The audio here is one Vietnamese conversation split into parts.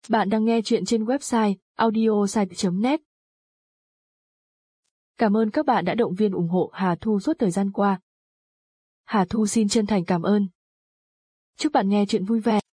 Bạn đang nghe chuyện trên website audiosite.net. Cảm ơn các bạn đã động viên ủng hộ Hà Thu suốt thời gian qua. Hà Thu xin chân thành cảm ơn. Chúc bạn nghe chuyện vui vẻ.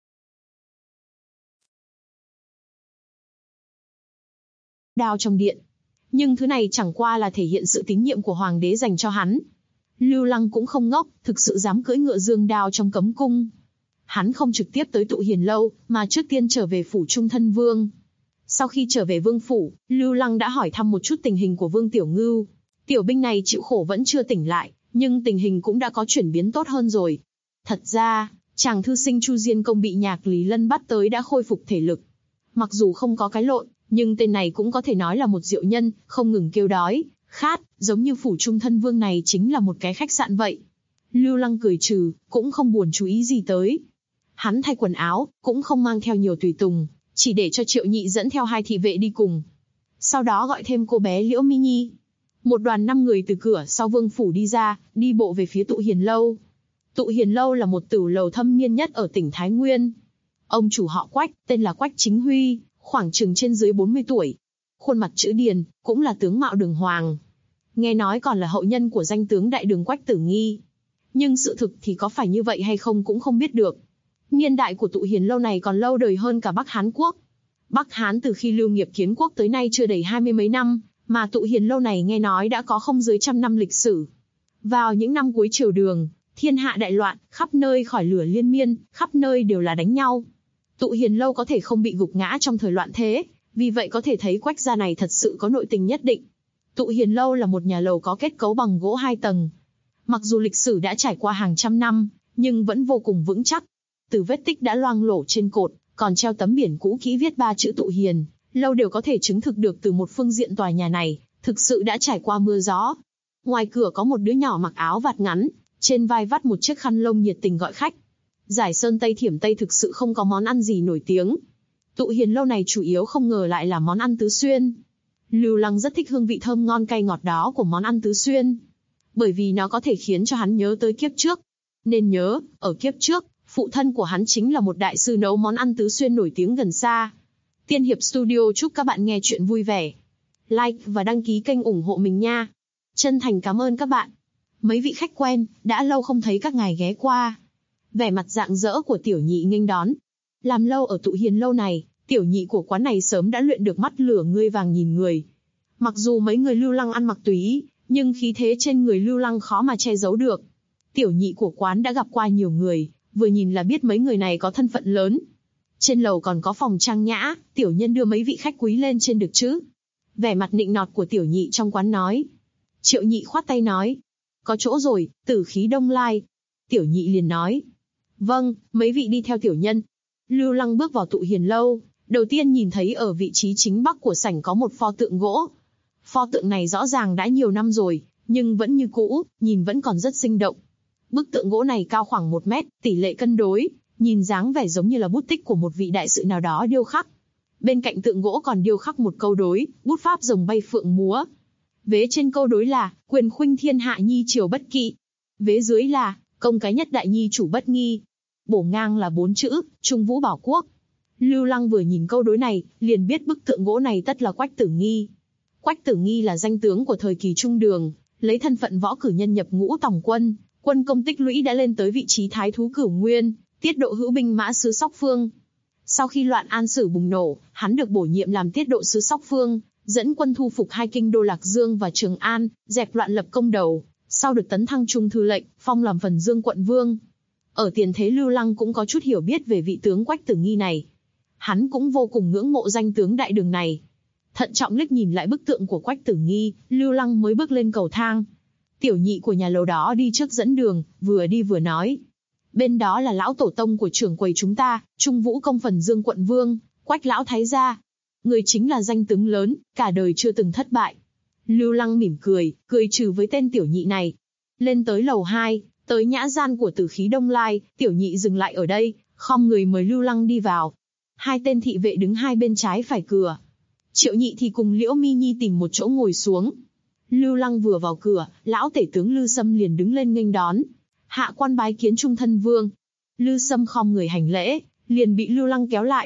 Đao trong điện. Nhưng thứ này chẳng qua là thể hiện sự tín nhiệm của hoàng đế dành cho hắn. Lưu Lăng cũng không ngốc, thực sự dám cưỡi ngựa dương đao trong cấm cung. Hắn không trực tiếp tới Tụ Hiền Lâu, mà trước tiên trở về phủ Trung Thân Vương. Sau khi trở về vương phủ, Lưu Lăng đã hỏi thăm một chút tình hình của Vương Tiểu Ngưu. Tiểu binh này chịu khổ vẫn chưa tỉnh lại, nhưng tình hình cũng đã có chuyển biến tốt hơn rồi. Thật ra, chàng thư sinh Chu Diên Công bị Nhạc Lý Lân bắt tới đã khôi phục thể lực. Mặc dù không có cái lộn, nhưng tên này cũng có thể nói là một diệu nhân, không ngừng kêu đói, khát, giống như phủ Trung Thân Vương này chính là một cái khách sạn vậy. Lưu Lăng cười trừ, cũng không buồn chú ý gì tới. Hắn thay quần áo, cũng không mang theo nhiều tùy tùng, chỉ để cho Triệu Nhị dẫn theo 2 thị vệ đi cùng. Sau đó gọi thêm cô bé Liễu Mi Nhi. Một đoàn 5 người từ cửa sau vương phủ đi ra, đi bộ về phía Tụ Hiền Lâu. Tụ Hiền Lâu là một tửu lầu thâm niên nhất ở tỉnh Thái Nguyên. Ông chủ họ Quách, tên là Quách Chính Huy, khoảng chừng trên dưới 40 tuổi. Khuôn mặt chữ điền, cũng là tướng mạo đường hoàng. Nghe nói còn là hậu nhân của danh tướng đại đường Quách Tử Nghi. Nhưng sự thực thì có phải như vậy hay không cũng không biết được. Niên đại của Tụ Hiền Lâu này còn lâu đời hơn cả Bắc Hán Quốc. Bắc Hán từ khi Lưu Nghiệp kiến quốc tới nay chưa đầy 20 mấy năm, mà Tụ Hiền Lâu này nghe nói đã có không dưới 100 năm lịch sử. Vào những năm cuối triều Đường, thiên hạ đại loạn, khắp nơi khói lửa liên miên, khắp nơi đều là đánh nhau. Tụ Hiền Lâu có thể không bị gục ngã trong thời loạn thế, vì vậy có thể thấy Quách gia này thật sự có nội tình nhất định. Tụ Hiền Lâu là một nhà lầu có kết cấu bằng gỗ 2 tầng. Mặc dù lịch sử đã trải qua hàng trăm năm, nhưng vẫn vô cùng vững chắc. Từ vết tích đã loang lổ trên cột, còn treo tấm biển cũ kỹ viết 3 chữ Tụ Hiền Lâu đều có thể chứng thực được từ một phương diện tòa nhà này thực sự đã trải qua mưa gió. Ngoài cửa có một đứa nhỏ mặc áo vạt ngắn, trên vai vắt một chiếc khăn lông nhiệt tình gọi khách. Giải Sơn Tây Thiểm Tây thực sự không có món ăn gì nổi tiếng. Tụ Hiền Lâu này chủ yếu không ngờ lại là món ăn tứ xuyên. Lưu Lăng rất thích hương vị thơm ngon cay ngọt đó của món ăn tứ xuyên, bởi vì nó có thể khiến cho hắn nhớ tới kiếp trước. Nên nhớ, ở kiếp trước, phụ thân của hắn chính là một đại sư nấu món ăn tứ xuyên nổi tiếng gần xa. Tiên Hiệp Studio chúc các bạn nghe chuyện vui vẻ. Like và đăng ký kênh ủng hộ mình nha. Chân thành cảm ơn các bạn. Mấy vị khách quen, đã lâu không thấy các ngài ghé qua. Vẻ mặt rạng rỡ của Tiểu Nhị nghênh đón. Làm lâu ở Tụ Hiền Lâu này, Tiểu Nhị của quán này sớm đã luyện được mắt lửa ngươi vàng nhìn người. Mặc dù mấy người Lưu Lăng ăn mặc tùy ý, nhưng khí thế trên người Lưu Lăng khó mà che giấu được. Tiểu Nhị của quán đã gặp qua nhiều người, vừa nhìn là biết mấy người này có thân phận lớn. Trên lầu còn có phòng trang nhã, tiểu nhân đưa mấy vị khách quý lên trên được chứ? Vẻ mặt nịnh nọt của Tiểu Nhị trong quán nói. Triệu Nhị khoát tay nói. Có chỗ rồi, Tử Khí Đông Lai. Tiểu Nhị liền nói. Vâng, mấy vị đi theo tiểu nhân. Lưu Lăng bước vào Tụ Hiền Lâu, đầu tiên nhìn thấy ở vị trí chính bắc của sảnh có một pho tượng gỗ. Pho tượng này rõ ràng đã nhiều năm rồi, nhưng vẫn như cũ, nhìn vẫn còn rất sinh động. Bức tượng gỗ này cao khoảng 1 mét, tỷ lệ cân đối, nhìn dáng vẻ giống như là bút tích của một vị đại sự nào đó điêu khắc. Bên cạnh tượng gỗ còn điêu khắc một câu đối, bút pháp rồng bay phượng múa. Vế trên câu đối là, quyền khuynh thiên hạ nhi triều bất kỵ. Vế dưới là, công cái nhất đại nhi chủ bất nghi. Bổ ngang là 4 chữ, Trung Vũ Bảo Quốc. Lưu Lăng vừa nhìn câu đối này, liền biết bức tượng gỗ này tất là Quách Tử Nghi. Quách Tử Nghi là danh tướng của thời kỳ Trung Đường, lấy thân phận võ cử nhân nhập ngũ tòng quân, quân công tích lũy đã lên tới vị trí thái thú cửu nguyên, tiết độ hữu binh mã sứ Sóc Phương. Sau khi loạn An Sử bùng nổ, hắn được bổ nhiệm làm tiết độ sứ Sóc Phương, dẫn quân thu phục 2 kinh đô Lạc Dương và Trường An, dẹp loạn lập công đầu, sau được tấn thăng trung thư lệnh, phong làm Phần Dương quận vương. Ở tiền thế Lưu Lăng cũng có chút hiểu biết về vị tướng Quách Tử Nghi này. Hắn cũng vô cùng ngưỡng mộ danh tướng đại đường này. Thận trọng liếc nhìn lại bức tượng của Quách Tử Nghi, Lưu Lăng mới bước lên cầu thang. Tiểu Nhị của nhà lầu đó đi trước dẫn đường, vừa đi vừa nói. Bên đó là lão tổ tông của trưởng quầy chúng ta, Trung Vũ Công Phần Dương quận vương, Quách lão thái gia. Người chính là danh tướng lớn, cả đời chưa từng thất bại. Lưu Lăng mỉm cười, cười trừ với tên Tiểu Nhị này. Lên tới lầu 2, tới nhã gian của Tử Khí Đông Lai, Tiểu Nhị dừng lại ở đây, khom người mời Lưu Lăng đi vào. 2 tên thị vệ đứng hai bên trái phải cửa. Triệu Nhị thì cùng Liễu Mi Nhi tìm một chỗ ngồi xuống. Lưu Lăng vừa vào cửa, lão tể tướng Lư Sâm liền đứng lên nghênh đón. Hạ quan bái kiến Trung Thân Vương. Lư Sâm khom người hành lễ, liền bị Lưu Lăng kéo lại.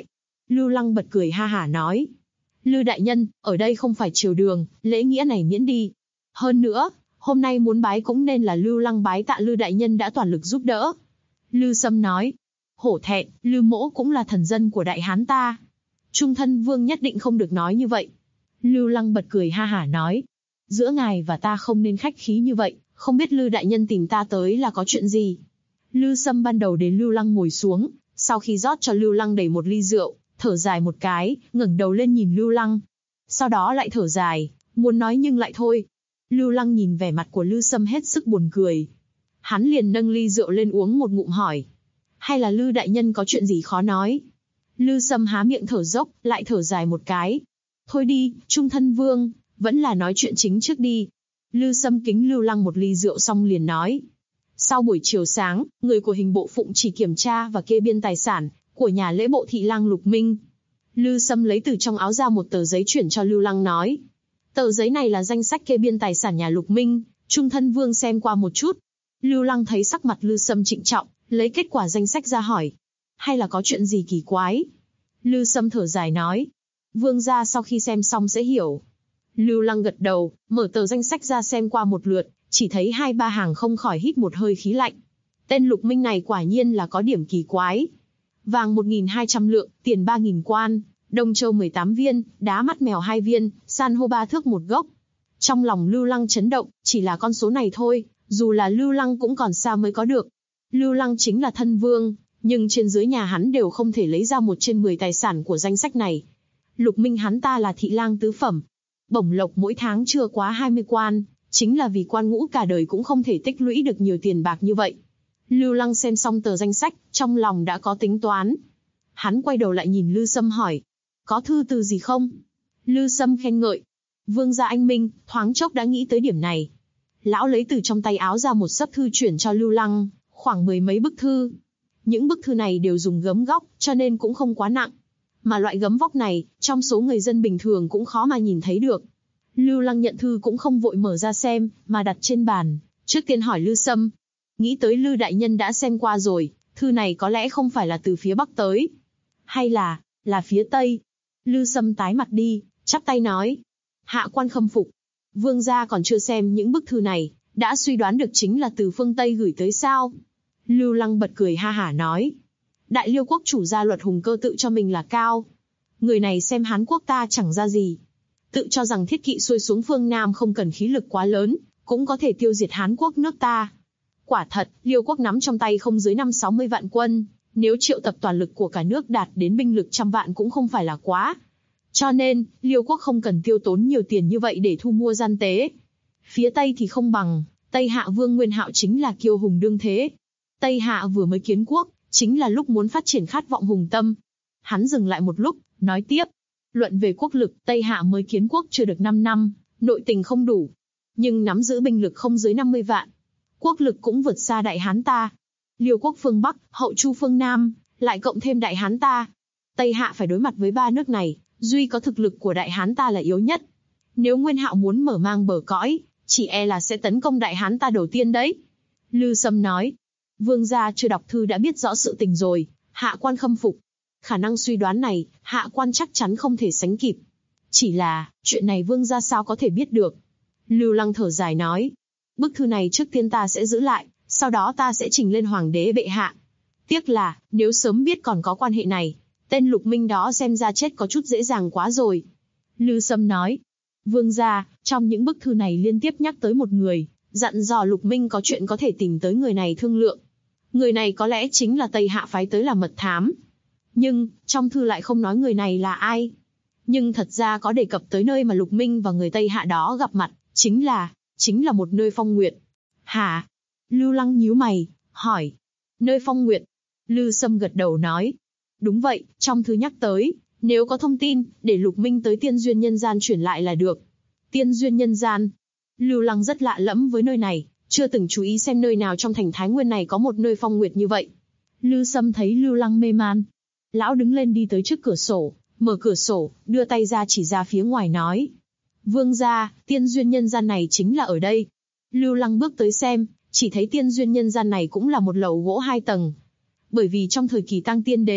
Lưu Lăng bật cười ha hả nói. Lư đại nhân, ở đây không phải triều đường, lễ nghĩa này miễn đi. Hơn nữa, hôm nay muốn bái cũng nên là Lưu Lăng bái tạ Lư đại nhân đã toàn lực giúp đỡ. Lư Sâm nói. Hổ thẹn, Lư mỗ cũng là thần dân của đại hán ta. Trung thân vương nhất định không được nói như vậy. Lưu Lăng bật cười ha hả nói. Giữa ngài và ta không nên khách khí như vậy, không biết Lư đại nhân tìm ta tới là có chuyện gì. Lư Sâm ban đầu đến Lưu Lăng ngồi xuống, sau khi rót cho Lưu Lăng đầy một ly rượu, thở dài một cái, ngẩng đầu lên nhìn Lưu Lăng. Sau đó lại thở dài, muốn nói nhưng lại thôi. Lưu Lăng nhìn vẻ mặt của Lư Sâm hết sức buồn cười. Hắn liền nâng ly rượu lên uống một ngụm hỏi. Hay là Lư đại nhân có chuyện gì khó nói? Lư Sâm há miệng thở dốc, lại thở dài một cái. Thôi đi, Trung thân vương, vẫn là nói chuyện chính trước đi. Lư Sâm kính Lưu Lăng một ly rượu xong liền nói. Sau buổi chiều sáng, người của hình bộ phụng chỉ kiểm tra và kê biên tài sản của nhà lễ bộ thị lang Lục Minh. Lư Sâm lấy từ trong áo ra một tờ giấy chuyển cho Lưu Lăng nói. Tờ giấy này là danh sách kê biên tài sản nhà Lục Minh, Trung thân vương xem qua một chút. Lưu Lăng thấy sắc mặt Lư Sâm trịnh trọng, lấy kết quả danh sách ra hỏi. Hay là có chuyện gì kỳ quái? Lư Sâm thở dài nói. Vương gia sau khi xem xong sẽ hiểu. Lưu Lăng gật đầu, mở tờ danh sách ra xem qua một lượt, chỉ thấy 2-3 hàng không khỏi hít một hơi khí lạnh. Tên Lục Minh này quả nhiên là có điểm kỳ quái. Vàng 1.200 lượng, tiền 3.000 quan, đồng châu 18 viên, đá mắt mèo 2 viên, san hô 3 thước một gốc. Trong lòng Lưu Lăng chấn động, chỉ là con số này thôi, dù là Lưu Lăng cũng còn xa mới có được. Lưu Lăng chính là thân vương, nhưng trên dưới nhà hắn đều không thể lấy ra 1/10 tài sản của danh sách này. Lục Minh hắn ta là thị lang tứ phẩm. Bổng lộc mỗi tháng chưa quá 20 quan, chính là vì quan ngũ cả đời cũng không thể tích lũy được nhiều tiền bạc như vậy. Lưu Lăng xem xong tờ danh sách, trong lòng đã có tính toán. Hắn quay đầu lại nhìn Lư Sâm hỏi. Có thư từ gì không? Lư Sâm khen ngợi. Vương gia anh minh, thoáng chốc đã nghĩ tới điểm này. Lão lấy từ trong tay áo ra một xấp thư chuyển cho Lưu Lăng, khoảng 10 mấy bức thư. Những bức thư này đều dùng gấm góc, cho nên cũng không quá nặng. Mà loại gấm vóc này, trong số người dân bình thường cũng khó mà nhìn thấy được. Lưu Lăng nhận thư cũng không vội mở ra xem, mà đặt trên bàn, trước tiên hỏi Lư Sâm. Nghĩ tới Lư đại nhân đã xem qua rồi, thư này có lẽ không phải là từ phía Bắc tới. Hay là phía Tây? Lư Sâm tái mặt đi, chắp tay nói. Hạ quan khâm phục. Vương gia còn chưa xem những bức thư này, đã suy đoán được chính là từ phương Tây gửi tới sao? Lưu Lăng bật cười ha hả nói. Đại Liêu quốc chủ gia luật hùng cơ tự cho mình là cao. Người này xem Hán quốc ta chẳng ra gì. Tự cho rằng thiết kỵ xuôi xuống phương Nam không cần khí lực quá lớn, cũng có thể tiêu diệt Hán quốc nước ta. Quả thật, Liêu quốc nắm trong tay không dưới 50-60 vạn quân, nếu triệu tập toàn lực của cả nước đạt đến binh lực 100 vạn cũng không phải là quá. Cho nên, Liêu quốc không cần tiêu tốn nhiều tiền như vậy để thu mua gian tế. Phía Tây thì không bằng, Tây Hạ Vương Nguyên Hạo chính là kiêu hùng đương thế. Tây Hạ vừa mới kiến quốc, chính là lúc muốn phát triển khát vọng hùng tâm. Hắn dừng lại một lúc, nói tiếp. Luận về quốc lực, Tây Hạ mới kiến quốc chưa được 5 năm, nội tình không đủ. Nhưng nắm giữ binh lực không dưới 50 vạn. Quốc lực cũng vượt xa Đại Hán ta. Liêu quốc phương Bắc, Hậu Chu phương Nam, lại cộng thêm Đại Hán ta. Tây Hạ phải đối mặt với 3 nước này, duy có thực lực của Đại Hán ta là yếu nhất. Nếu Nguyên Hạo muốn mở mang bờ cõi, chỉ e là sẽ tấn công Đại Hán ta đầu tiên đấy. Lư Sâm nói. Vương gia chưa đọc thư đã biết rõ sự tình rồi, hạ quan khâm phục. Khả năng suy đoán này, hạ quan chắc chắn không thể sánh kịp. Chỉ là, chuyện này vương gia sao có thể biết được? Lưu Lăng thở dài nói. Bức thư này trước tiên ta sẽ giữ lại, sau đó ta sẽ trình lên hoàng đế bệ hạ. Tiếc là, nếu sớm biết còn có quan hệ này, tên Lục Minh đó xem ra chết có chút dễ dàng quá rồi. Lư Sâm nói. Vương gia, trong những bức thư này liên tiếp nhắc tới một người, dặn dò Lục Minh có chuyện có thể tìm tới người này thương lượng. Người này có lẽ chính là Tây Hạ phái tới làm mật thám. Nhưng, trong thư lại không nói người này là ai. Nhưng thật ra có đề cập tới nơi mà Lục Minh và người Tây Hạ đó gặp mặt, chính là một nơi phong nguyệt. Hả? Lưu Lăng nhíu mày, hỏi. Nơi phong nguyệt? Lư Sâm gật đầu nói. Đúng vậy, trong thư nhắc tới, nếu có thông tin, để Lục Minh tới Tiên Duyên Nhân Gian chuyển lại là được. Tiên Duyên Nhân Gian. Lưu Lăng rất lạ lẫm với nơi này, chưa từng chú ý xem nơi nào trong thành Thái Nguyên này có một nơi phong nguyệt như vậy. Lư Sâm thấy Lưu Lăng mê man. Lão đứng lên đi tới trước cửa sổ, mở cửa sổ, đưa tay ra chỉ ra phía ngoài nói. Vương gia, Tiên Duyên Nhân Gian này chính là ở đây. Lưu Lăng bước tới xem, chỉ thấy Tiên Duyên Nhân Gian này cũng là một lầu gỗ 2 tầng. Bởi vì trong thời kỳ Tang Tiên Đế,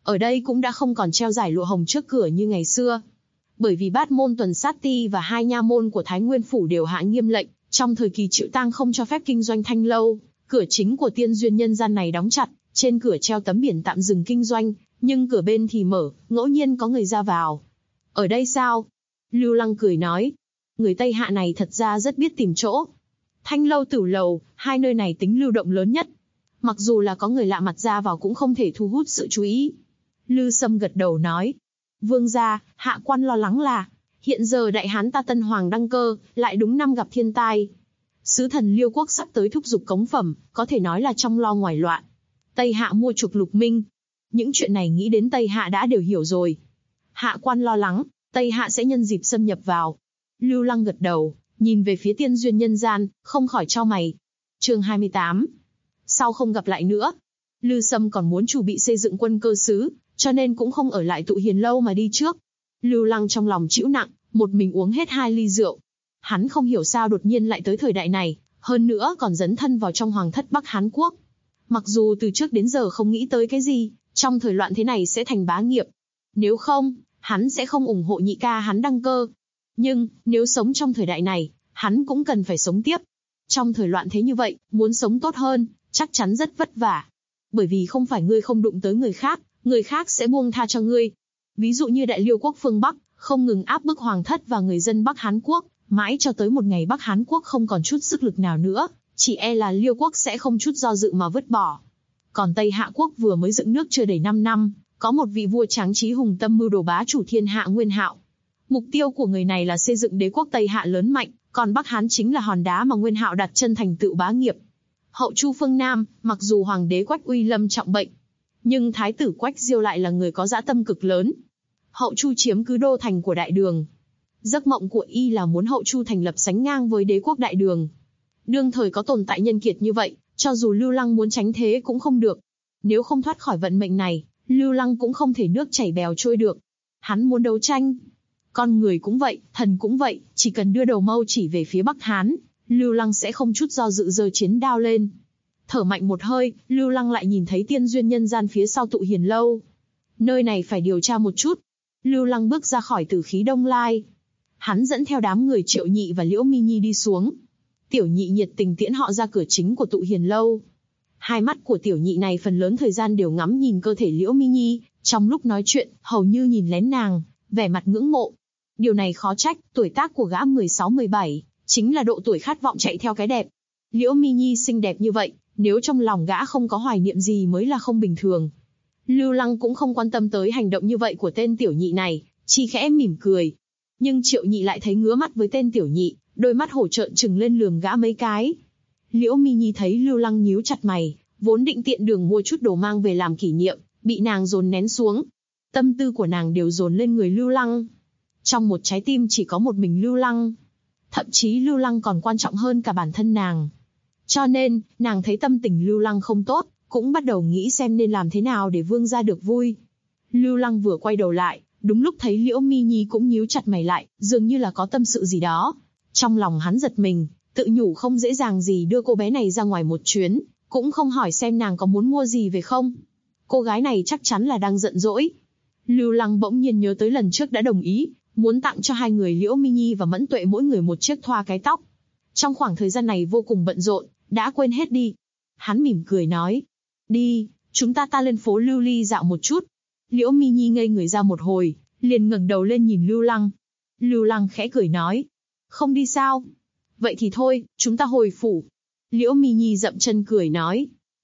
Ở đây cũng đã không còn treo giải lụa hồng trước cửa như ngày xưa. Bởi vì Bát môn Tuần Sát Ti và 2 nha môn của Thái Nguyên phủ đều hạ nghiêm lệnh, trong thời kỳ chịu tang không cho phép kinh doanh thanh lâu. Cửa chính của tiên duyên nhân gian này đóng chặt, trên cửa treo tấm biển tạm dừng kinh doanh, nhưng cửa bên thì mở, ngẫu nhiên có người ra vào. Ở đây sao? Lưu Lăng cười nói. Người Tây Hạ này thật ra rất biết tìm chỗ. Thanh lâu Tửu lầu, hai nơi này tính lưu động lớn nhất. Mặc dù là có người lạ mặt ra vào cũng không thể thu hút sự chú ý. Lư Sâm gật đầu nói. Vương gia, hạ quan lo lắng là, hiện giờ đại hán ta Tân Hoàng đăng cơ, lại đúng năm gặp thiên tai. Sứ thần Liêu quốc sắp tới thúc giục cống phẩm, có thể nói là trong lo ngoài loạn. Tây Hạ mua chuộc Lục Minh. Những chuyện này nghĩ đến Tây Hạ đã đều hiểu rồi. Hạ quan lo lắng, Tây Hạ sẽ nhân dịp xâm nhập vào. Lưu Lăng gật đầu, nhìn về phía tiên duyên nhân gian, không khỏi chau mày. Chương 28. Sau không gặp lại nữa. Lư Sâm còn muốn chuẩn bị xây dựng quân cơ xứ, cho nên cũng không ở lại tụ hiền lâu mà đi trước. Lưu Lăng trong lòng chịu nặng, một mình uống hết 2 ly rượu. Hắn không hiểu sao đột nhiên lại tới thời đại này, hơn nữa còn dấn thân vào trong hoàng thất Bắc Hán Quốc. Mặc dù từ trước đến giờ không nghĩ tới cái gì, trong thời loạn thế này sẽ thành bá nghiệp. Nếu không, hắn sẽ không ủng hộ nhị ca hắn đăng cơ. Nhưng, nếu sống trong thời đại này, hắn cũng cần phải sống tiếp. Trong thời loạn thế như vậy, muốn sống tốt hơn, chắc chắn rất vất vả. Bởi vì không phải ngươi không đụng tới người khác sẽ buông tha cho ngươi. Ví dụ như Đại Liêu quốc phương Bắc, không ngừng áp bức hoàng thất và người dân Bắc Hán Quốc, mãi cho tới một ngày Bắc Hán Quốc không còn chút sức lực nào nữa, chỉ e là Liêu quốc sẽ không chút do dự mà vứt bỏ. Còn Tây Hạ quốc vừa mới dựng nước chưa đầy 5 năm, có một vị vua tráng trí hùng tâm mưu đồ bá chủ thiên hạ Nguyên Hạo. Mục tiêu của người này là xây dựng đế quốc Tây Hạ lớn mạnh, còn Bắc Hán chính là hòn đá mà Nguyên Hạo đặt chân thành tựu bá nghiệp. Hậu Chu phương Nam, mặc dù hoàng đế Quách Uy Lâm trọng bệnh, nhưng thái tử Quách Diêu lại là người có dã tâm cực lớn. Hậu Chu chiếm cứ đô thành của Đại Đường. Giấc mộng của y là muốn Hậu Chu thành lập sánh ngang với đế quốc Đại Đường. Đương thời có tồn tại nhân kiệt như vậy, cho dù Lưu Lăng muốn tránh thế cũng không được. Nếu không thoát khỏi vận mệnh này, Lưu Lăng cũng không thể nước chảy bèo trôi được. Hắn muốn đấu tranh. Con người cũng vậy, thần cũng vậy, chỉ cần đưa đầu mâu chỉ về phía Bắc Hán, Lưu Lăng sẽ không chút do dự giơ chiến đao lên. Thở mạnh một hơi, Lưu Lăng lại nhìn thấy tiên duyên nhân gian phía sau tụ hiền lâu. Nơi này phải điều tra một chút. Lưu Lăng bước ra khỏi Tử Khí Đông Lai. Hắn dẫn theo đám người Triệu Nhị và Liễu Mi Nhi đi xuống. Tiểu Nhị nhiệt tình tiễn họ ra cửa chính của tụ hiền lâu. Hai mắt của Tiểu Nhị này phần lớn thời gian đều ngắm nhìn cơ thể Liễu Mi Nhi, trong lúc nói chuyện, hầu như nhìn lén nàng, vẻ mặt ngưỡng mộ. Điều này khó trách, tuổi tác của gã 16-17, chính là độ tuổi khát vọng chạy theo cái đẹp. Liễu Mi Nhi xinh đẹp như vậy, nếu trong lòng gã không có hoài niệm gì mới là không bình thường. Lưu Lăng cũng không quan tâm tới hành động như vậy của tên Tiểu Nhị này, chỉ khẽ mỉm cười. Nhưng Triệu Nhị lại thấy ngứa mắt với tên Tiểu Nhị, đôi mắt hổ trợn trừng lên lườm gã mấy cái. Liễu Mi Nhi thấy Lưu Lăng nhíu chặt mày, vốn định tiện đường mua chút đồ mang về làm kỷ niệm, bị nàng dồn nén xuống. Tâm tư của nàng đều dồn lên người Lưu Lăng. Trong một trái tim chỉ có một mình Lưu Lăng. Thậm chí Lưu Lăng còn quan trọng hơn cả bản thân nàng. Cho nên, nàng thấy tâm tình Lưu Lăng không tốt, cũng bắt đầu nghĩ xem nên làm thế nào để vương gia được vui. Lưu Lăng vừa quay đầu lại, đúng lúc thấy Liễu Mi Nhi cũng nhíu chặt mày lại, dường như là có tâm sự gì đó. Trong lòng hắn giật mình, tự nhủ không dễ dàng gì đưa cô bé này ra ngoài một chuyến, cũng không hỏi xem nàng có muốn mua gì về không. Cô gái này chắc chắn là đang giận dỗi. Lưu Lăng bỗng nhiên nhớ tới lần trước đã đồng ý, muốn tặng cho hai người Liễu Mi Nhi và Mẫn Tuệ mỗi người một chiếc thoa cái tóc. Trong khoảng thời gian này vô cùng bận rộn, đã quên hết đi. Hắn mỉm cười nói, đi, chúng ta lên phố Lưu Ly dạo một chút. Liễu Mi Nhi ngây người ra một hồi, liền ngẩng đầu lên nhìn Lưu Lăng. Lưu Lăng khẽ cười nói, không đi sao? Vậy thì thôi, chúng ta hồi phủ. Liễu Mi Nhi dậm chân cười nói,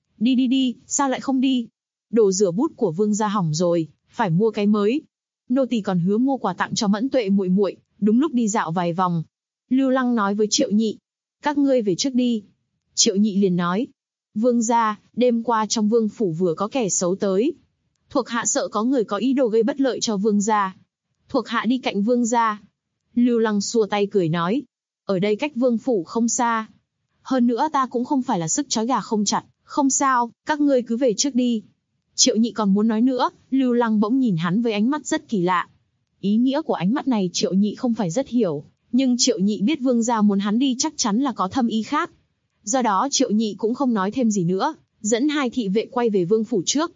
đi, sao lại không đi? Đồ rửa bút của vương gia hỏng rồi, phải mua cái mới. Nô tỳ còn hứa mua quà tặng cho Mẫn Tuệ muội muội, đúng lúc đi dạo vài vòng. Lưu Lăng nói với Triệu Nhị, các ngươi về trước đi. Triệu Nhị liền nói, vương gia, đêm qua trong vương phủ vừa có kẻ xấu tới. Thuộc hạ sợ có người có ý đồ gây bất lợi cho vương gia. Thuộc hạ đi cạnh vương gia. Lưu Lăng xua tay cười nói, ở đây cách vương phủ không xa. Hơn nữa ta cũng không phải là sức trói gà không chặt, không sao, các ngươi cứ về trước đi. Triệu Nhị còn muốn nói nữa, Lưu Lăng bỗng nhìn hắn với ánh mắt rất kỳ lạ. Ý nghĩa của ánh mắt này Triệu Nhị không phải rất hiểu, nhưng Triệu Nhị biết vương gia muốn hắn đi chắc chắn là có thâm ý khác. Do đó Triệu Nhị cũng không nói thêm gì nữa, dẫn hai thị vệ quay về vương phủ trước.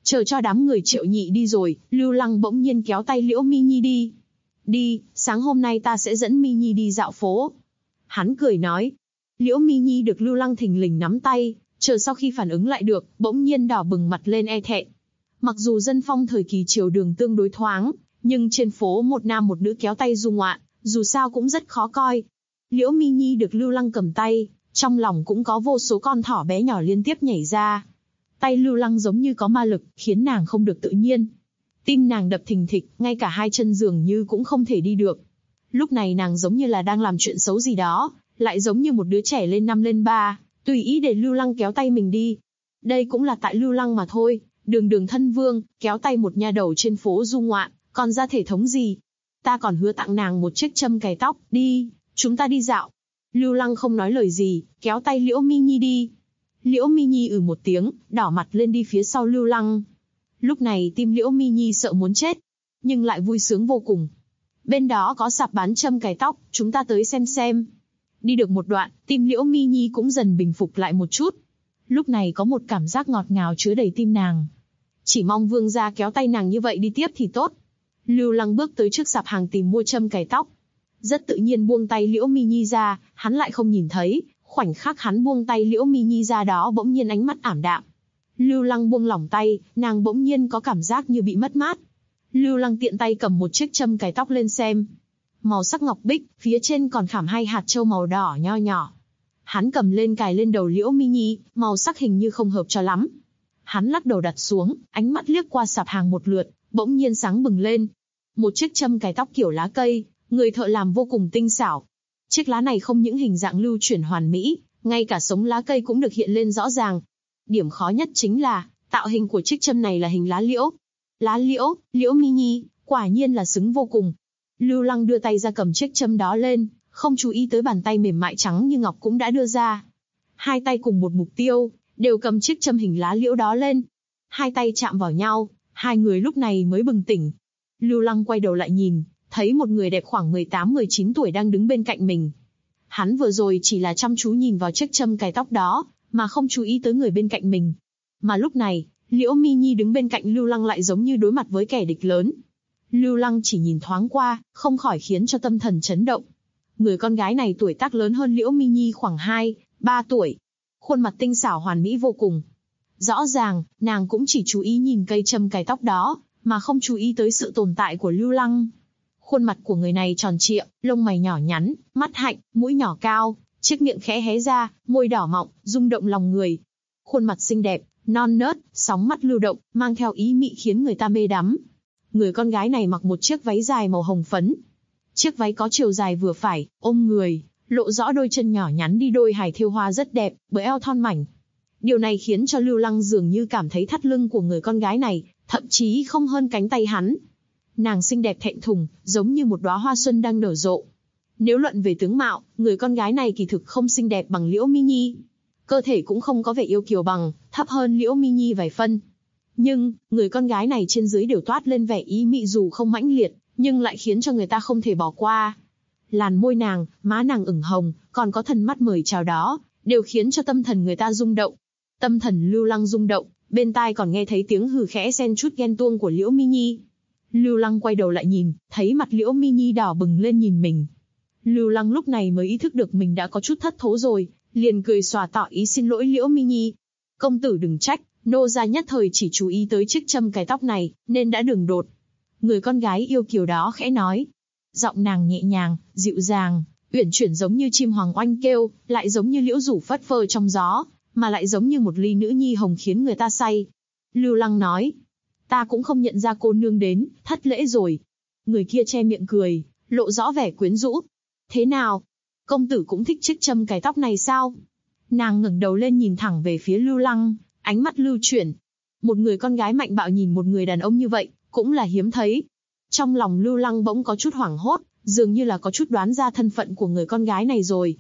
Chờ cho đám người Triệu Nhị đi rồi, Lưu Lăng bỗng nhiên kéo tay Liễu Mi Nhi đi. Đi, sáng hôm nay ta sẽ dẫn Mi Nhi đi dạo phố. Hắn cười nói. Liễu Mi Nhi được Lưu Lăng thình lình nắm tay, chờ sau khi phản ứng lại được, bỗng nhiên đỏ bừng mặt lên e thẹn. Mặc dù dân phong thời kỳ triều đường tương đối thoáng, nhưng trên phố một nam một nữ kéo tay du ngoạn, dù sao cũng rất khó coi. Liễu Mi Nhi được Lưu Lăng cầm tay, trong lòng cũng có vô số con thỏ bé nhỏ liên tiếp nhảy ra. Tay Lưu Lăng giống như có ma lực, khiến nàng không được tự nhiên. Tim nàng đập thình thịch, ngay cả hai chân dường như cũng không thể đi được. Lúc này nàng giống như là đang làm chuyện xấu gì đó, lại giống như một đứa trẻ lên 5 lên 3, tùy ý để Lưu Lăng kéo tay mình đi. Đây cũng là tại Lưu Lăng mà thôi, đường thân vương, kéo tay một nha đầu trên phố du ngoạn, còn ra thể thống gì. Ta còn hứa tặng nàng một chiếc châm cài tóc, đi, chúng ta đi dạo. Lưu Lăng không nói lời gì, kéo tay Liễu Mi Nhi đi. Liễu Mi Nhi một tiếng, đỏ mặt lên đi phía sau Lưu Lăng. Lúc này tim Liễu Mi Nhi sợ muốn chết, nhưng lại vui sướng vô cùng. Bên đó có sạp bán châm cài tóc, chúng ta tới xem. Đi được một đoạn, tim Liễu Mi Nhi cũng dần bình phục lại một chút. Lúc này có một cảm giác ngọt ngào chứa đầy tim nàng. Chỉ mong vương gia kéo tay nàng như vậy đi tiếp thì tốt. Lưu Lăng bước tới trước sạp hàng tìm mua châm cài tóc. Rất tự nhiên buông tay Liễu Mi Nhi ra, hắn lại không nhìn thấy. Khoảnh khắc hắn buông tay Liễu Mi Nhi ra đó bỗng nhiên ánh mắt ảm đạm. Lưu Lăng buông lỏng tay, nàng bỗng nhiên có cảm giác như bị mất mát. Lưu Lăng tiện tay cầm một chiếc châm cài tóc lên xem. Màu sắc ngọc bích, phía trên còn khảm 2 hạt châu màu đỏ nho nhỏ. Hắn cầm lên cài lên đầu Liễu Mi Nhi, màu sắc hình như không hợp cho lắm. Hắn lắc đầu đặt xuống, ánh mắt liếc qua sạp hàng một lượt, bỗng nhiên sáng bừng lên. Một chiếc châm cài tóc kiểu lá cây, người thợ làm vô cùng tinh xảo. Chiếc lá này không những hình dạng lưu chuyển hoàn mỹ, ngay cả sống lá cây cũng được hiện lên rõ ràng. Điểm khó nhất chính là, tạo hình của chiếc châm này là hình lá liễu. Lá liễu, Liễu Mi Nhi, quả nhiên là xứng vô cùng. Lưu Lăng đưa tay ra cầm chiếc châm đó lên, không chú ý tới bàn tay mềm mại trắng như ngọc cũng đã đưa ra. Hai tay cùng một mục tiêu, đều cầm chiếc châm hình lá liễu đó lên. Hai tay chạm vào nhau, hai người lúc này mới bừng tỉnh. Lưu Lăng quay đầu lại nhìn, thấy một người đẹp khoảng 18-19 tuổi đang đứng bên cạnh mình. Hắn vừa rồi chỉ là chăm chú nhìn vào chiếc châm cài tóc đó, mà không chú ý tới người bên cạnh mình. Mà lúc này, Liễu Mi Nhi đứng bên cạnh Lưu Lăng lại giống như đối mặt với kẻ địch lớn. Lưu Lăng chỉ nhìn thoáng qua, không khỏi khiến cho tâm thần chấn động. Người con gái này tuổi tác lớn hơn Liễu Mi Nhi khoảng 2-3 tuổi. Khuôn mặt tinh xảo hoàn mỹ vô cùng. Rõ ràng, nàng cũng chỉ chú ý nhìn cây châm cài tóc đó, mà không chú ý tới sự tồn tại của Lưu Lăng. Khuôn mặt của người này tròn trịa, lông mày nhỏ nhắn, mắt hạnh, mũi nhỏ cao, chiếc miệng khẽ hé ra, môi đỏ mọng, rung động lòng người. Khuôn mặt xinh đẹp, non nớt, sóng mắt lưu động, mang theo ý mị khiến người ta mê đắm. Người con gái này mặc một chiếc váy dài màu hồng phấn. Chiếc váy có chiều dài vừa phải, ôm người, lộ rõ đôi chân nhỏ nhắn đi đôi hài thêu hoa rất đẹp, bờ eo thon mảnh. Điều này khiến cho Lưu Lăng dường như cảm thấy thắt lưng của người con gái này, thậm chí không hơn cánh tay hắn. Nàng xinh đẹp thẹn thùng, giống như một đóa hoa xuân đang nở rộ. Nếu luận về tướng mạo, người con gái này kỳ thực không xinh đẹp bằng Liễu Mi Nhi. Cơ thể cũng không có vẻ yêu kiều bằng, thấp hơn Liễu Mi Nhi vài phân. Nhưng, người con gái này trên dưới đều toát lên vẻ ý mị dù không mãnh liệt, nhưng lại khiến cho người ta không thể bỏ qua. Làn môi nàng, má nàng ửng hồng, còn có thần mắt mời chào đó, đều khiến cho tâm thần người ta rung động. Tâm thần Lưu Lăng rung động, bên tai còn nghe thấy tiếng hừ khẽ xen chút ghen tuông của Liễu Mi Nhi. Lưu Lăng quay đầu lại nhìn, thấy mặt Liễu Mi Nhi đỏ bừng lên nhìn mình. Lưu Lăng lúc này mới ý thức được mình đã có chút thất thố rồi, liền cười xòa tỏ ý xin lỗi Liễu Mi Nhi. Công tử đừng trách, nô gia nhất thời chỉ chú ý tới chiếc châm cài tóc này, nên đã đường đột. Người con gái yêu kiều đó khẽ nói. Giọng nàng nhẹ nhàng, dịu dàng, uyển chuyển giống như chim hoàng oanh kêu, lại giống như liễu rủ phất phơ trong gió, mà lại giống như một ly nữ nhi hồng khiến người ta say. Lưu Lăng nói. Ta cũng không nhận ra cô nương đến, thất lễ rồi. Người kia che miệng cười, lộ rõ vẻ quyến rũ. Thế nào? Công tử cũng thích chiếc châm cài tóc này sao? Nàng ngẩng đầu lên nhìn thẳng về phía Lưu Lăng, ánh mắt lưu chuyển. Một người con gái mạnh bạo nhìn một người đàn ông như vậy, cũng là hiếm thấy. Trong lòng Lưu Lăng bỗng có chút hoảng hốt, dường như là có chút đoán ra thân phận của người con gái này rồi.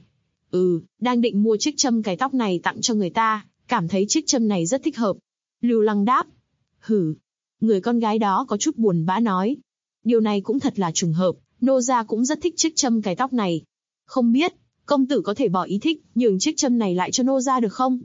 Đang định mua chiếc châm cài tóc này tặng cho người ta, cảm thấy chiếc châm này rất thích hợp. Lưu Lăng đáp. Người con gái đó có chút buồn bã nói. Điều này cũng thật là trùng hợp, nô gia cũng rất thích chiếc châm cài tóc này. Không biết, công tử có thể bỏ ý thích, nhường chiếc châm này lại cho nô gia được không?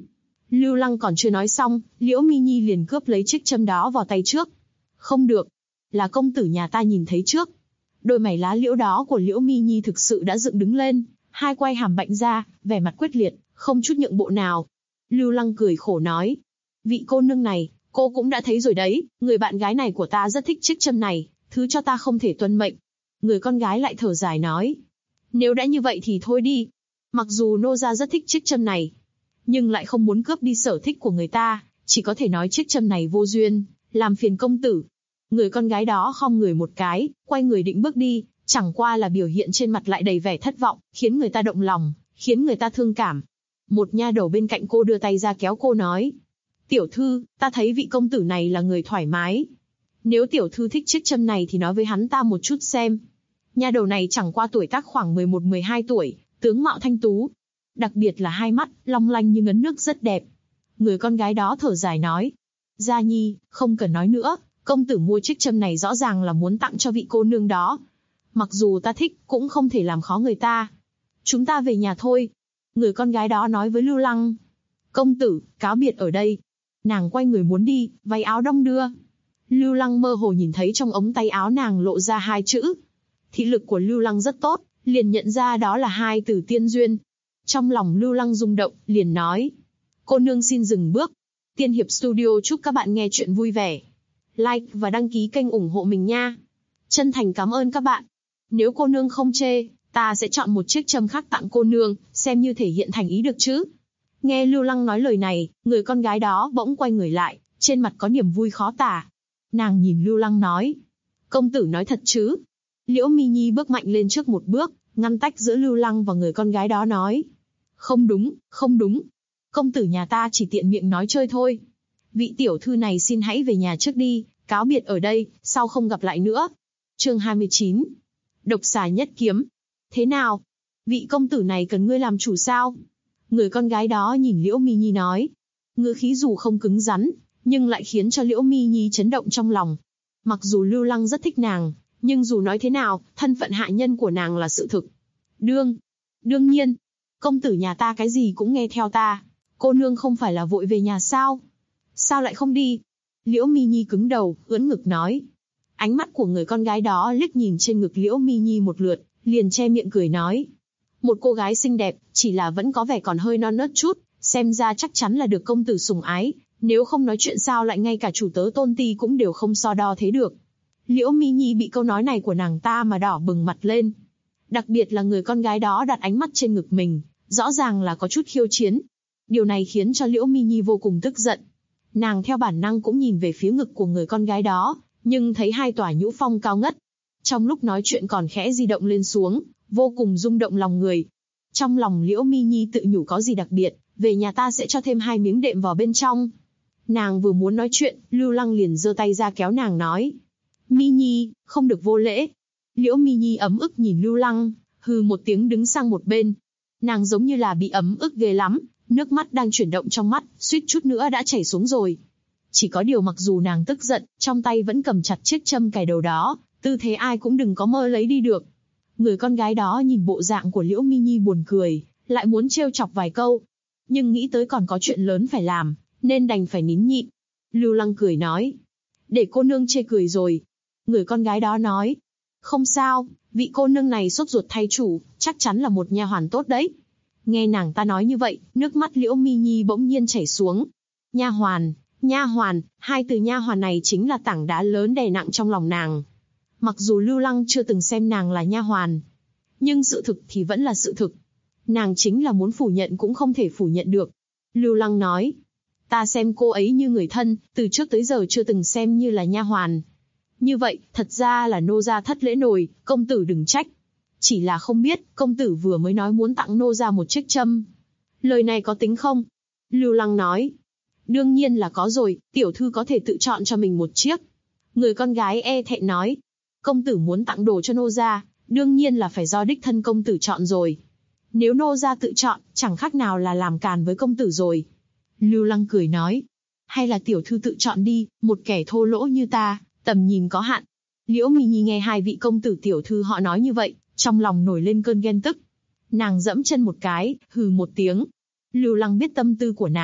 Lưu Lăng còn chưa nói xong, Liễu Mi Nhi liền cướp lấy chiếc châm đó vào tay trước. Không được, là công tử nhà ta nhìn thấy trước. Đôi mày lá liễu đó của Liễu Mi Nhi thực sự đã dựng đứng lên, hai quai hàm bạnh ra, vẻ mặt quyết liệt, không chút nhượng bộ nào. Lưu Lăng cười khổ nói, vị cô nương này, cô cũng đã thấy rồi đấy, người bạn gái này của ta rất thích chiếc châm này, thứ cho ta không thể tuân mệnh. Người con gái lại thở dài nói, nếu đã như vậy thì thôi đi. Mặc dù nô gia rất thích chiếc châm này, nhưng lại không muốn cướp đi sở thích của người ta, chỉ có thể nói chiếc châm này vô duyên, làm phiền công tử. Người con gái đó khom người một cái, quay người định bước đi, chẳng qua là biểu hiện trên mặt lại đầy vẻ thất vọng, khiến người ta động lòng, khiến người ta thương cảm. Một nha đầu bên cạnh cô đưa tay ra kéo cô nói, tiểu thư, ta thấy vị công tử này là người thoải mái. Nếu tiểu thư thích chiếc châm này thì nói với hắn ta một chút xem. Nha đầu này chẳng qua tuổi tác khoảng 11-12 tuổi, tướng mạo thanh tú. Đặc biệt là hai mắt, long lanh như ngấn nước rất đẹp. Người con gái đó thở dài nói, Gia Nhi, không cần nói nữa, công tử mua chiếc châm này rõ ràng là muốn tặng cho vị cô nương đó. Mặc dù ta thích, cũng không thể làm khó người ta. Chúng ta về nhà thôi. Người con gái đó nói với Lưu Lăng, công tử, cáo biệt ở đây. Nàng quay người muốn đi, váy áo đong đưa. Lưu Lăng mơ hồ nhìn thấy trong ống tay áo nàng lộ ra hai chữ. Thị lực của Lưu Lăng rất tốt, liền nhận ra đó là hai từ tiên duyên. Trong lòng Lưu Lăng rung động, liền nói, cô nương xin dừng bước. Tiên Hiệp Studio chúc các bạn nghe chuyện vui vẻ. Like và đăng ký kênh ủng hộ mình nha. Chân thành cảm ơn các bạn. Nếu cô nương không chê, ta sẽ chọn một chiếc châm khác tặng cô nương, xem như thể hiện thành ý được chứ. Nghe Lưu Lăng nói lời này, người con gái đó bỗng quay người lại, trên mặt có niềm vui khó tả. Nàng nhìn Lưu Lăng nói, công tử nói thật chứ? Liễu Mi Nhi bước mạnh lên trước một bước, ngăn tách giữa Lưu Lăng và người con gái đó nói, không đúng, không đúng. Công tử nhà ta chỉ tiện miệng nói chơi thôi. Vị tiểu thư này xin hãy về nhà trước đi, cáo biệt ở đây, sau không gặp lại nữa. Chương 29. Độc xà nhất kiếm. Thế nào? Vị công tử này cần ngươi làm chủ sao? Người con gái đó nhìn Liễu Mi Nhi nói. Ngữ khí dù không cứng rắn, nhưng lại khiến cho Liễu Mi Nhi chấn động trong lòng. Mặc dù Lưu Lăng rất thích nàng, nhưng dù nói thế nào, thân phận hạ nhân của nàng là sự thực. Đương nhiên, công tử nhà ta cái gì cũng nghe theo ta. Cô nương không phải là vội về nhà sao? Sao lại không đi? Liễu Mi Nhi cứng đầu, ưỡn ngực nói. Ánh mắt của người con gái đó liếc nhìn trên ngực Liễu Mi Nhi một lượt, liền che miệng cười nói. Một cô gái xinh đẹp, chỉ là vẫn có vẻ còn hơi non nớt chút, xem ra chắc chắn là được công tử sủng ái, nếu không nói chuyện sao lại ngay cả chủ tớ Tôn Ti cũng đều không so đo thế được. Liễu Mi Nhi bị câu nói này của nàng ta mà đỏ bừng mặt lên. Đặc biệt là người con gái đó đặt ánh mắt trên ngực mình, rõ ràng là có chút khiêu chiến. Điều này khiến cho Liễu Mi Nhi vô cùng tức giận. Nàng theo bản năng cũng nhìn về phía ngực của người con gái đó, nhưng thấy hai tòa nhũ phong cao ngất. Trong lúc nói chuyện còn khẽ di động lên xuống, vô cùng rung động lòng người. Trong lòng Liễu Mi Nhi tự nhủ có gì đặc biệt, về nhà ta sẽ cho thêm 2 miếng đệm vào bên trong. Nàng vừa muốn nói chuyện, Lưu Lăng liền giơ tay ra kéo nàng nói. Mi Nhi, không được vô lễ. Liễu Mi Nhi ấm ức nhìn Lưu Lăng, hừ một tiếng đứng sang một bên. Nàng giống như là bị ấm ức ghê lắm, nước mắt đang chuyển động trong mắt, suýt chút nữa đã chảy xuống rồi. Chỉ có điều mặc dù nàng tức giận, trong tay vẫn cầm chặt chiếc châm cài đầu đó, tư thế ai cũng đừng có mơ lấy đi được. Người con gái đó nhìn bộ dạng của Liễu Mi Nhi buồn cười, lại muốn trêu chọc vài câu. Nhưng nghĩ tới còn có chuyện lớn phải làm, nên đành phải nín nhịn. Lưu Lăng cười nói. Để cô nương chê cười rồi. Người con gái đó nói. Không sao, vị cô nương này sốt ruột thay chủ, chắc chắn là một nha hoàn tốt đấy. Nghe nàng ta nói như vậy, nước mắt Liễu Mi Nhi bỗng nhiên chảy xuống. Nha hoàn, hai từ nha hoàn này chính là tảng đá lớn đè nặng trong lòng nàng. Mặc dù Lưu Lăng chưa từng xem nàng là nha hoàn, nhưng sự thực thì vẫn là sự thực. Nàng chính là muốn phủ nhận cũng không thể phủ nhận được. Lưu Lăng nói, ta xem cô ấy như người thân, từ trước tới giờ chưa từng xem như là nha hoàn. Như vậy, thật ra là nô gia thất lễ nồi, công tử đừng trách. Chỉ là không biết, công tử vừa mới nói muốn tặng nô gia một chiếc châm. Lời này có tính không? Lưu Lăng nói, đương nhiên là có rồi, tiểu thư có thể tự chọn cho mình một chiếc. Người con gái e thẹn nói, công tử muốn tặng đồ cho nô gia, đương nhiên là phải do đích thân công tử chọn rồi. Nếu nô gia tự chọn, chẳng khác nào là làm càn với công tử rồi. Lưu Lăng cười nói, hay là tiểu thư tự chọn đi, một kẻ thô lỗ như ta, tầm nhìn có hạn. Liễu Mi Nhi nghe hai vị công tử tiểu thư họ nói như vậy, trong lòng nổi lên cơn ghen tức. Nàng dẫm chân một cái, hừ một tiếng. Lưu Lăng biết tâm tư của nàng,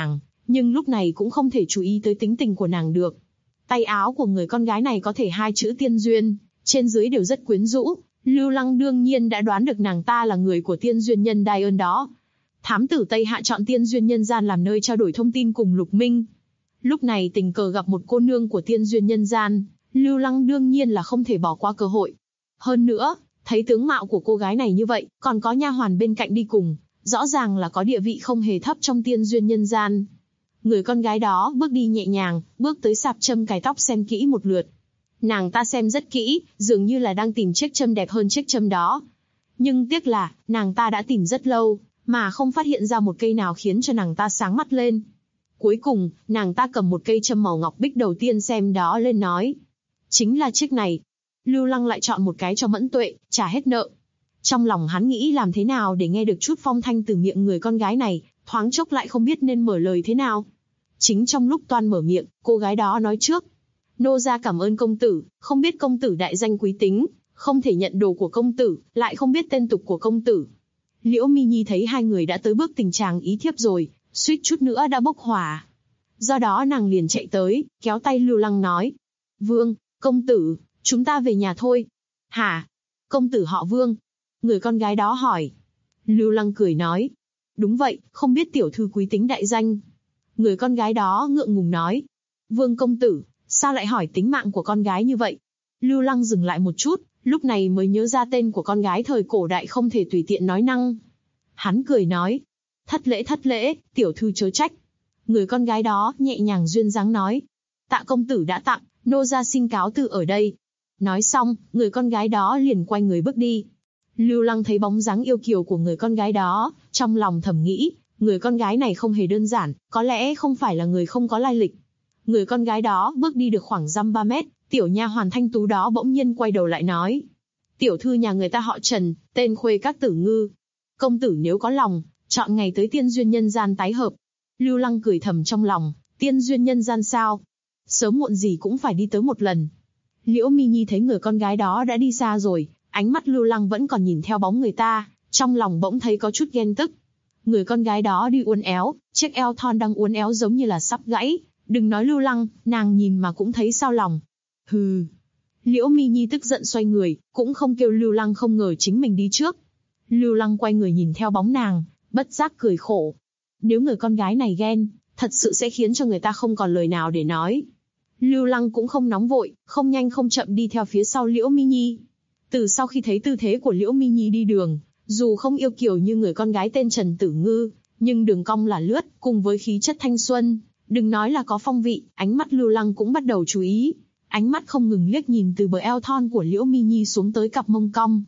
nhưng lúc này cũng không thể chú ý tới tính tình của nàng được. Tay áo của người con gái này có thể hai chữ tiên duyên, trên dưới đều rất quyến rũ. Lưu Lăng đương nhiên đã đoán được nàng ta là người của tiên duyên nhân đai ơn đó. Thám tử Tây Hạ chọn tiên duyên nhân gian làm nơi trao đổi thông tin cùng Lục Minh. Lúc này tình cờ gặp một cô nương của tiên duyên nhân gian, Lưu Lăng đương nhiên là không thể bỏ qua cơ hội. Hơn nữa, thấy tướng mạo của cô gái này như vậy, còn có nha hoàn bên cạnh đi cùng, rõ ràng là có địa vị không hề thấp trong tiên duyên nhân gian. Người con gái đó bước đi nhẹ nhàng, bước tới sạp châm cài tóc xem kỹ một lượt. Nàng ta xem rất kỹ, dường như là đang tìm chiếc châm đẹp hơn chiếc châm đó. Nhưng tiếc là, nàng ta đã tìm rất lâu, mà không phát hiện ra một cây nào khiến cho nàng ta sáng mắt lên. Cuối cùng, nàng ta cầm một cây châm màu ngọc bích đầu tiên xem đó lên nói. Chính là chiếc này. Lưu Lăng lại chọn một cái cho Mẫn Tuệ, trả hết nợ. Trong lòng hắn nghĩ làm thế nào để nghe được chút phong thanh từ miệng người con gái này, thoáng chốc lại không biết nên mở lời thế nào. Chính trong lúc toan mở miệng, cô gái đó nói trước. Nô gia cảm ơn công tử, không biết công tử đại danh quý tính, không thể nhận đồ của công tử, lại không biết tên tục của công tử. Liễu Mi Nhi thấy hai người đã tới bước tình trạng ý thiếp rồi, suýt chút nữa đã bốc hỏa. Do đó nàng liền chạy tới, kéo tay Lưu Lăng nói. Vương, công tử, chúng ta về nhà thôi. Hả? Công tử họ Vương? Người con gái đó hỏi. Lưu Lăng cười nói. Đúng vậy, không biết tiểu thư quý tính đại danh. Người con gái đó ngượng ngùng nói. Vương công tử, sao lại hỏi tính mạng của con gái như vậy? Lưu Lăng dừng lại một chút, lúc này mới nhớ ra tên của con gái thời cổ đại không thể tùy tiện nói năng. Hắn cười nói. Thất lễ, tiểu thư chớ trách. Người con gái đó nhẹ nhàng duyên dáng nói. Tạ công tử đã tặng, nô gia xin cáo từ ở đây. Nói xong, người con gái đó liền quay người bước đi. Lưu Lăng thấy bóng dáng yêu kiều của người con gái đó, trong lòng thầm nghĩ, người con gái này không hề đơn giản, có lẽ không phải là người không có lai lịch. Người con gái đó bước đi được khoảng dăm 3 mét, tiểu nha hoàn thanh tú đó bỗng nhiên quay đầu lại nói. Tiểu thư nhà người ta họ Trần, tên Khuê Các Tử Ngư. Công tử nếu có lòng, chọn ngày tới tiên duyên nhân gian tái hợp. Lưu Lăng cười thầm trong lòng, tiên duyên nhân gian sao? Sớm muộn gì cũng phải đi tới một lần. Liễu Mi Nhi thấy người con gái đó đã đi xa rồi, ánh mắt Lưu Lăng vẫn còn nhìn theo bóng người ta, trong lòng bỗng thấy có chút ghen tức. Người con gái đó đi uốn éo, chiếc eo thon đang uốn éo giống như là sắp gãy. Đừng nói Lưu Lăng, nàng nhìn mà cũng thấy sao lòng. Hừ. Liễu Mi Nhi tức giận xoay người, cũng không kêu Lưu Lăng không ngờ chính mình đi trước. Lưu Lăng quay người nhìn theo bóng nàng, bất giác cười khổ. Nếu người con gái này ghen, thật sự sẽ khiến cho người ta không còn lời nào để nói. Lưu Lăng cũng không nóng vội, không nhanh không chậm đi theo phía sau Liễu Mi Nhi. Từ sau khi thấy tư thế của Liễu Mi Nhi đi đường, dù không yêu kiều như người con gái tên Trần Tử Ngư, nhưng đường cong là lướt, cùng với khí chất thanh xuân, đừng nói là có phong vị, ánh mắt Lưu Lăng cũng bắt đầu chú ý. Ánh mắt không ngừng liếc nhìn từ bờ eo thon của Liễu Mi Nhi xuống tới cặp mông cong.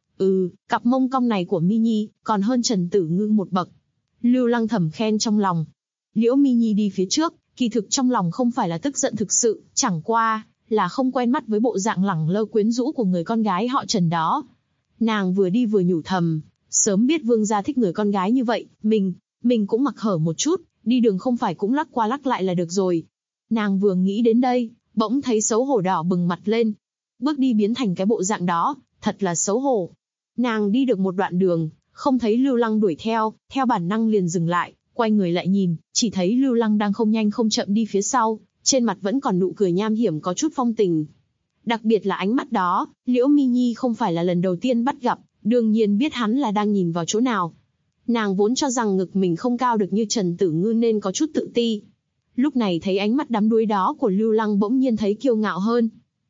Cặp mông cong này của Mi Nhi, còn hơn Trần Tử Ngư một bậc. Lưu Lăng thầm khen trong lòng. Liễu Mi Nhi đi phía trước, kỳ thực trong lòng không phải là tức giận thực sự, chẳng qua là không quen mắt với bộ dạng lẳng lơ quyến rũ của người con gái họ Trần đó. Nàng vừa đi vừa nhủ thầm, sớm biết Vương gia thích người con gái như vậy, mình cũng mặc hở một chút, đi đường không phải cũng lắc qua lắc lại là được rồi. Nàng vừa nghĩ đến đây, bỗng thấy xấu hổ đỏ bừng mặt lên. Bước đi biến thành cái bộ dạng đó, thật là xấu hổ. Nàng đi được một đoạn đường, không thấy Lưu Lăng đuổi theo, theo bản năng liền dừng lại, quay người lại nhìn, chỉ thấy Lưu Lăng đang không nhanh không chậm đi phía sau, trên mặt vẫn còn nụ cười nham hiểm có chút phong tình. Đặc biệt là ánh mắt đó, Liễu Mi Nhi không phải là lần đầu tiên bắt gặp, đương nhiên biết hắn là đang nhìn vào chỗ nào. Nàng vốn cho rằng ngực mình không cao được như Trần Tử Ngư nên có chút tự ti. Lúc này thấy ánh mắt đắm đuối đó của Lưu Lăng bỗng nhiên thấy kiêu ngạo hơn.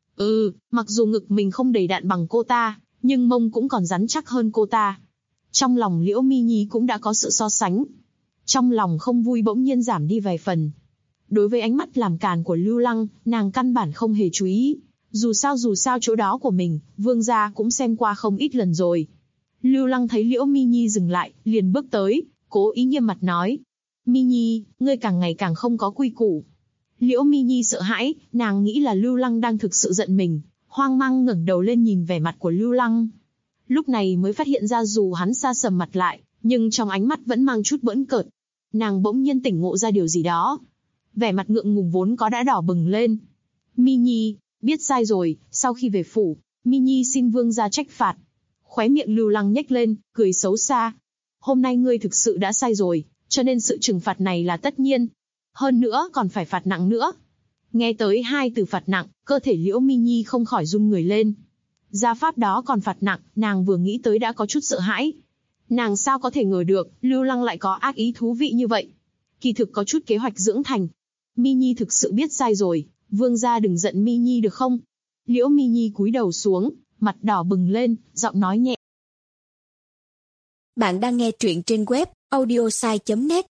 Mặc dù ngực mình không đầy đặn bằng cô ta, nhưng mông cũng còn rắn chắc hơn cô ta. Trong lòng Liễu Mi Nhi cũng đã có sự so sánh. Trong lòng không vui bỗng nhiên giảm đi vài phần. Đối với ánh mắt làm càn của Lưu Lăng, nàng căn bản không hề chú ý. Dù sao chỗ đó của mình, Vương gia cũng xem qua không ít lần rồi. Lưu Lăng thấy Liễu Mi Nhi dừng lại, liền bước tới, cố ý nghiêm mặt nói. Mi Nhi, ngươi càng ngày càng không có quy củ. Liễu Mi Nhi sợ hãi, nàng nghĩ là Lưu Lăng đang thực sự giận mình, hoang mang ngẩng đầu lên nhìn vẻ mặt của Lưu Lăng. Lúc này mới phát hiện ra dù hắn sa sầm mặt lại, nhưng trong ánh mắt vẫn mang chút bỡn cợt. Nàng bỗng nhiên tỉnh ngộ ra điều gì đó. Vẻ mặt ngượng ngùng vốn có đã đỏ bừng lên. Mi Nhi, biết sai rồi, sau khi về phủ, Mi Nhi xin vương gia trách phạt. Khóe miệng Lưu Lăng nhếch lên, cười xấu xa. Hôm nay ngươi thực sự đã sai rồi, cho nên sự trừng phạt này là tất nhiên. Hơn nữa còn phải phạt nặng nữa. Nghe tới 2 từ phạt nặng, cơ thể Liễu Mi Nhi không khỏi run người lên. Gia pháp đó còn phạt nặng, nàng vừa nghĩ tới đã có chút sợ hãi. Nàng sao có thể ngờ được, Lưu Lăng lại có ác ý thú vị như vậy. Kỳ thực có chút kế hoạch dưỡng thành. Mi Nhi thực sự biết sai rồi, vương gia đừng giận Mi Nhi được không? Liễu Mi Nhi cúi đầu xuống, mặt đỏ bừng lên, giọng nói nhẹ. Bạn đang nghe truyện trên web audiosai.net.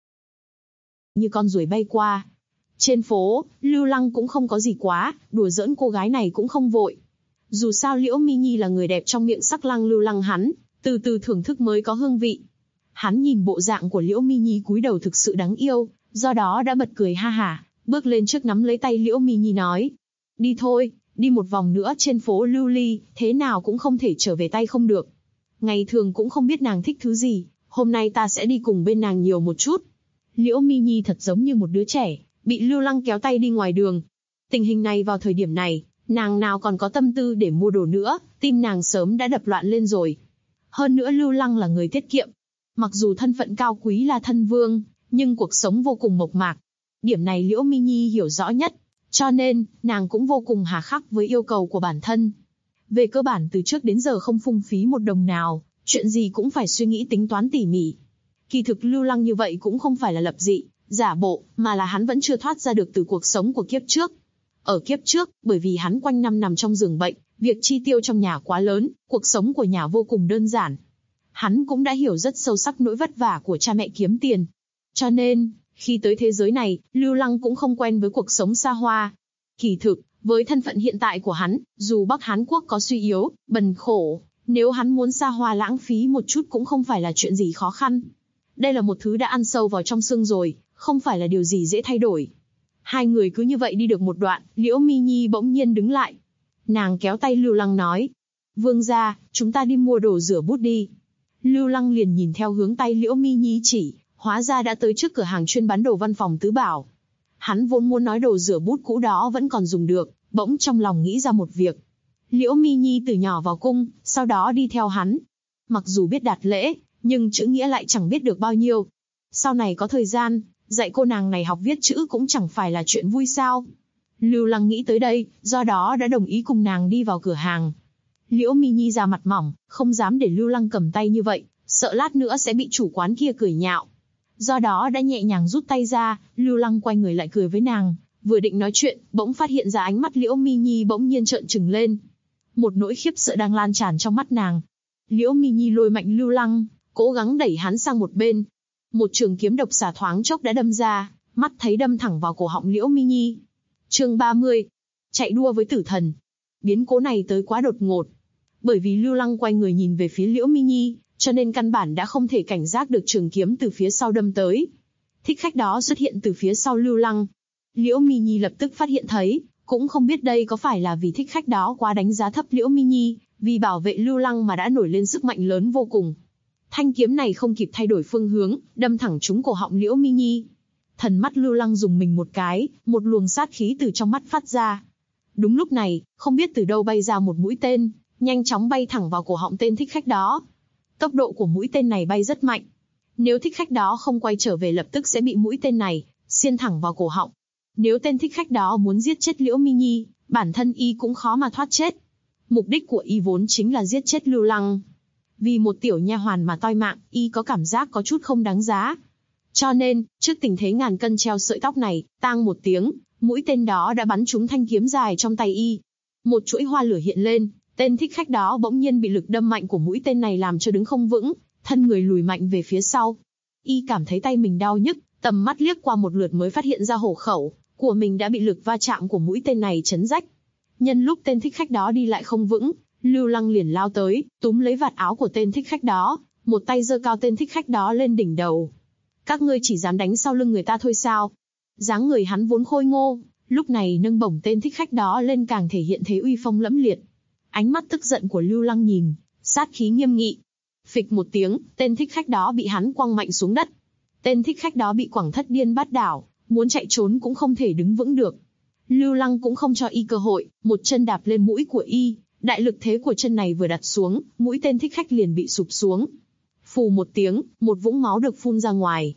Như con ruồi bay qua. Trên phố, Lưu Lăng cũng không có gì quá, đùa giỡn cô gái này cũng không vội. Dù sao Liễu Mi Nhi là người đẹp trong miệng sắc lang Lưu Lăng hắn, từ từ thưởng thức mới có hương vị. Hắn nhìn bộ dạng của Liễu Mi Nhi cúi đầu thực sự đáng yêu, do đó đã bật cười ha hả, bước lên trước nắm lấy tay Liễu Mi Nhi nói. Đi thôi, đi một vòng nữa trên phố lưu ly, thế nào cũng không thể trở về tay không được. Ngày thường cũng không biết nàng thích thứ gì, hôm nay ta sẽ đi cùng bên nàng nhiều một chút. Liễu Mi Nhi thật giống như một đứa trẻ, bị Lưu Lăng kéo tay đi ngoài đường. Tình hình này vào thời điểm này, nàng nào còn có tâm tư để mua đồ nữa, tim nàng sớm đã đập loạn lên rồi. Hơn nữa Lưu Lăng là người tiết kiệm. Mặc dù thân phận cao quý là thân vương, nhưng cuộc sống vô cùng mộc mạc. Điểm này Liễu Mi Nhi hiểu rõ nhất, cho nên, nàng cũng vô cùng hà khắc với yêu cầu của bản thân. Về cơ bản từ trước đến giờ không phung phí một đồng nào, chuyện gì cũng phải suy nghĩ tính toán tỉ mỉ. Kỳ thực Lưu Lăng như vậy cũng không phải là lập dị, giả bộ, mà là hắn vẫn chưa thoát ra được từ cuộc sống của kiếp trước. Ở kiếp trước, bởi vì hắn quanh năm nằm trong giường bệnh, việc chi tiêu trong nhà quá lớn, cuộc sống của nhà vô cùng đơn giản. Hắn cũng đã hiểu rất sâu sắc nỗi vất vả của cha mẹ kiếm tiền. Cho nên, khi tới thế giới này, Lưu Lăng cũng không quen với cuộc sống xa hoa. Kỳ thực, với thân phận hiện tại của hắn, dù Bắc Hán Quốc có suy yếu, bần khổ, nếu hắn muốn xa hoa lãng phí một chút cũng không phải là chuyện gì khó khăn. Đây là một thứ đã ăn sâu vào trong xương rồi, không phải là điều gì dễ thay đổi. Hai người cứ như vậy đi được một đoạn, Liễu Mi Nhi bỗng nhiên đứng lại. Nàng kéo tay Lưu Lăng nói. Vương gia, chúng ta đi mua đồ rửa bút đi. Lưu Lăng liền nhìn theo hướng tay Liễu Mi Nhi chỉ, hóa ra đã tới trước cửa hàng chuyên bán đồ văn phòng tứ bảo. Hắn vốn muốn nói đồ rửa bút cũ đó vẫn còn dùng được, bỗng trong lòng nghĩ ra một việc. Liễu Mi Nhi từ nhỏ vào cung, sau đó đi theo hắn. Mặc dù biết đạt lễ, nhưng chữ nghĩa lại chẳng biết được bao nhiêu. Sau này có thời gian, dạy cô nàng này học viết chữ cũng chẳng phải là chuyện vui sao. Lưu Lăng nghĩ tới đây, do đó đã đồng ý cùng nàng đi vào cửa hàng. Liễu Mi Nhi ra mặt mỏng, không dám để Lưu Lăng cầm tay như vậy, sợ lát nữa sẽ bị chủ quán kia cười nhạo. Do đó đã nhẹ nhàng rút tay ra, Lưu Lăng quay người lại cười với nàng, vừa định nói chuyện, bỗng phát hiện ra ánh mắt Liễu Mi Nhi bỗng nhiên trợn trừng lên. Một nỗi khiếp sợ đang lan tràn trong mắt nàng. Liễu Mi Nhi lôi mạnh Lưu Lăng, cố gắng đẩy hắn sang một bên. Một trường kiếm độc xà thoáng chốc đã đâm ra, mắt thấy đâm thẳng vào cổ họng Liễu Mi Nhi. Chương 30. Chạy đua với tử thần. Biến cố này tới quá đột ngột. Bởi vì Lưu Lăng quay người nhìn về phía Liễu Mi Nhi, cho nên căn bản đã không thể cảnh giác được trường kiếm từ phía sau đâm tới. Thích khách đó xuất hiện từ phía sau Lưu Lăng. Liễu Mi Nhi lập tức phát hiện thấy, cũng không biết đây có phải là vì thích khách đó quá đánh giá thấp Liễu Mi Nhi, vì bảo vệ Lưu Lăng mà đã nổi lên sức mạnh lớn vô cùng. Thanh kiếm này không kịp thay đổi phương hướng, đâm thẳng trúng cổ họng Liễu Mi Nhi. Thần mắt Lưu Lăng dùng mình một cái, một luồng sát khí từ trong mắt phát ra. Đúng lúc này, không biết từ đâu bay ra một mũi tên, nhanh chóng bay thẳng vào cổ họng tên thích khách đó. Tốc độ của mũi tên này bay rất mạnh. Nếu thích khách đó không quay trở về lập tức sẽ bị mũi tên này xiên thẳng vào cổ họng. Nếu tên thích khách đó muốn giết chết Liễu Mi Nhi, bản thân y cũng khó mà thoát chết. Mục đích của y vốn chính là giết chết Lưu Lăng. Vì một tiểu nha hoàn mà toi mạng, y có cảm giác có chút không đáng giá. Cho nên, trước tình thế ngàn cân treo sợi tóc này, tang một tiếng, mũi tên đó đã bắn trúng thanh kiếm dài trong tay y. Một chuỗi hoa lửa hiện lên, tên thích khách đó bỗng nhiên bị lực đâm mạnh của mũi tên này làm cho đứng không vững, thân người lùi mạnh về phía sau. Y cảm thấy tay mình đau nhức, tầm mắt liếc qua một lượt mới phát hiện ra hổ khẩu của mình đã bị lực va chạm của mũi tên này chấn rách. Nhân lúc tên thích khách đó đi lại không vững, Lưu Lăng liền lao tới, túm lấy vạt áo của tên thích khách đó, một tay giơ cao tên thích khách đó lên đỉnh đầu. Các ngươi chỉ dám đánh sau lưng người ta thôi sao? Dáng người hắn vốn khôi ngô, lúc này nâng bổng tên thích khách đó lên càng thể hiện thế uy phong lẫm liệt. Ánh mắt tức giận của Lưu Lăng nhìn, sát khí nghiêm nghị. Phịch một tiếng, tên thích khách đó bị hắn quăng mạnh xuống đất. Tên thích khách đó bị quẳng thất điên bát đảo, muốn chạy trốn cũng không thể đứng vững được. Lưu Lăng cũng không cho y cơ hội, một chân đạp lên mũi của y, đại lực thế của chân này vừa đặt xuống, mũi tên thích khách liền bị sụp xuống. Phù một tiếng, một vũng máu được phun ra ngoài.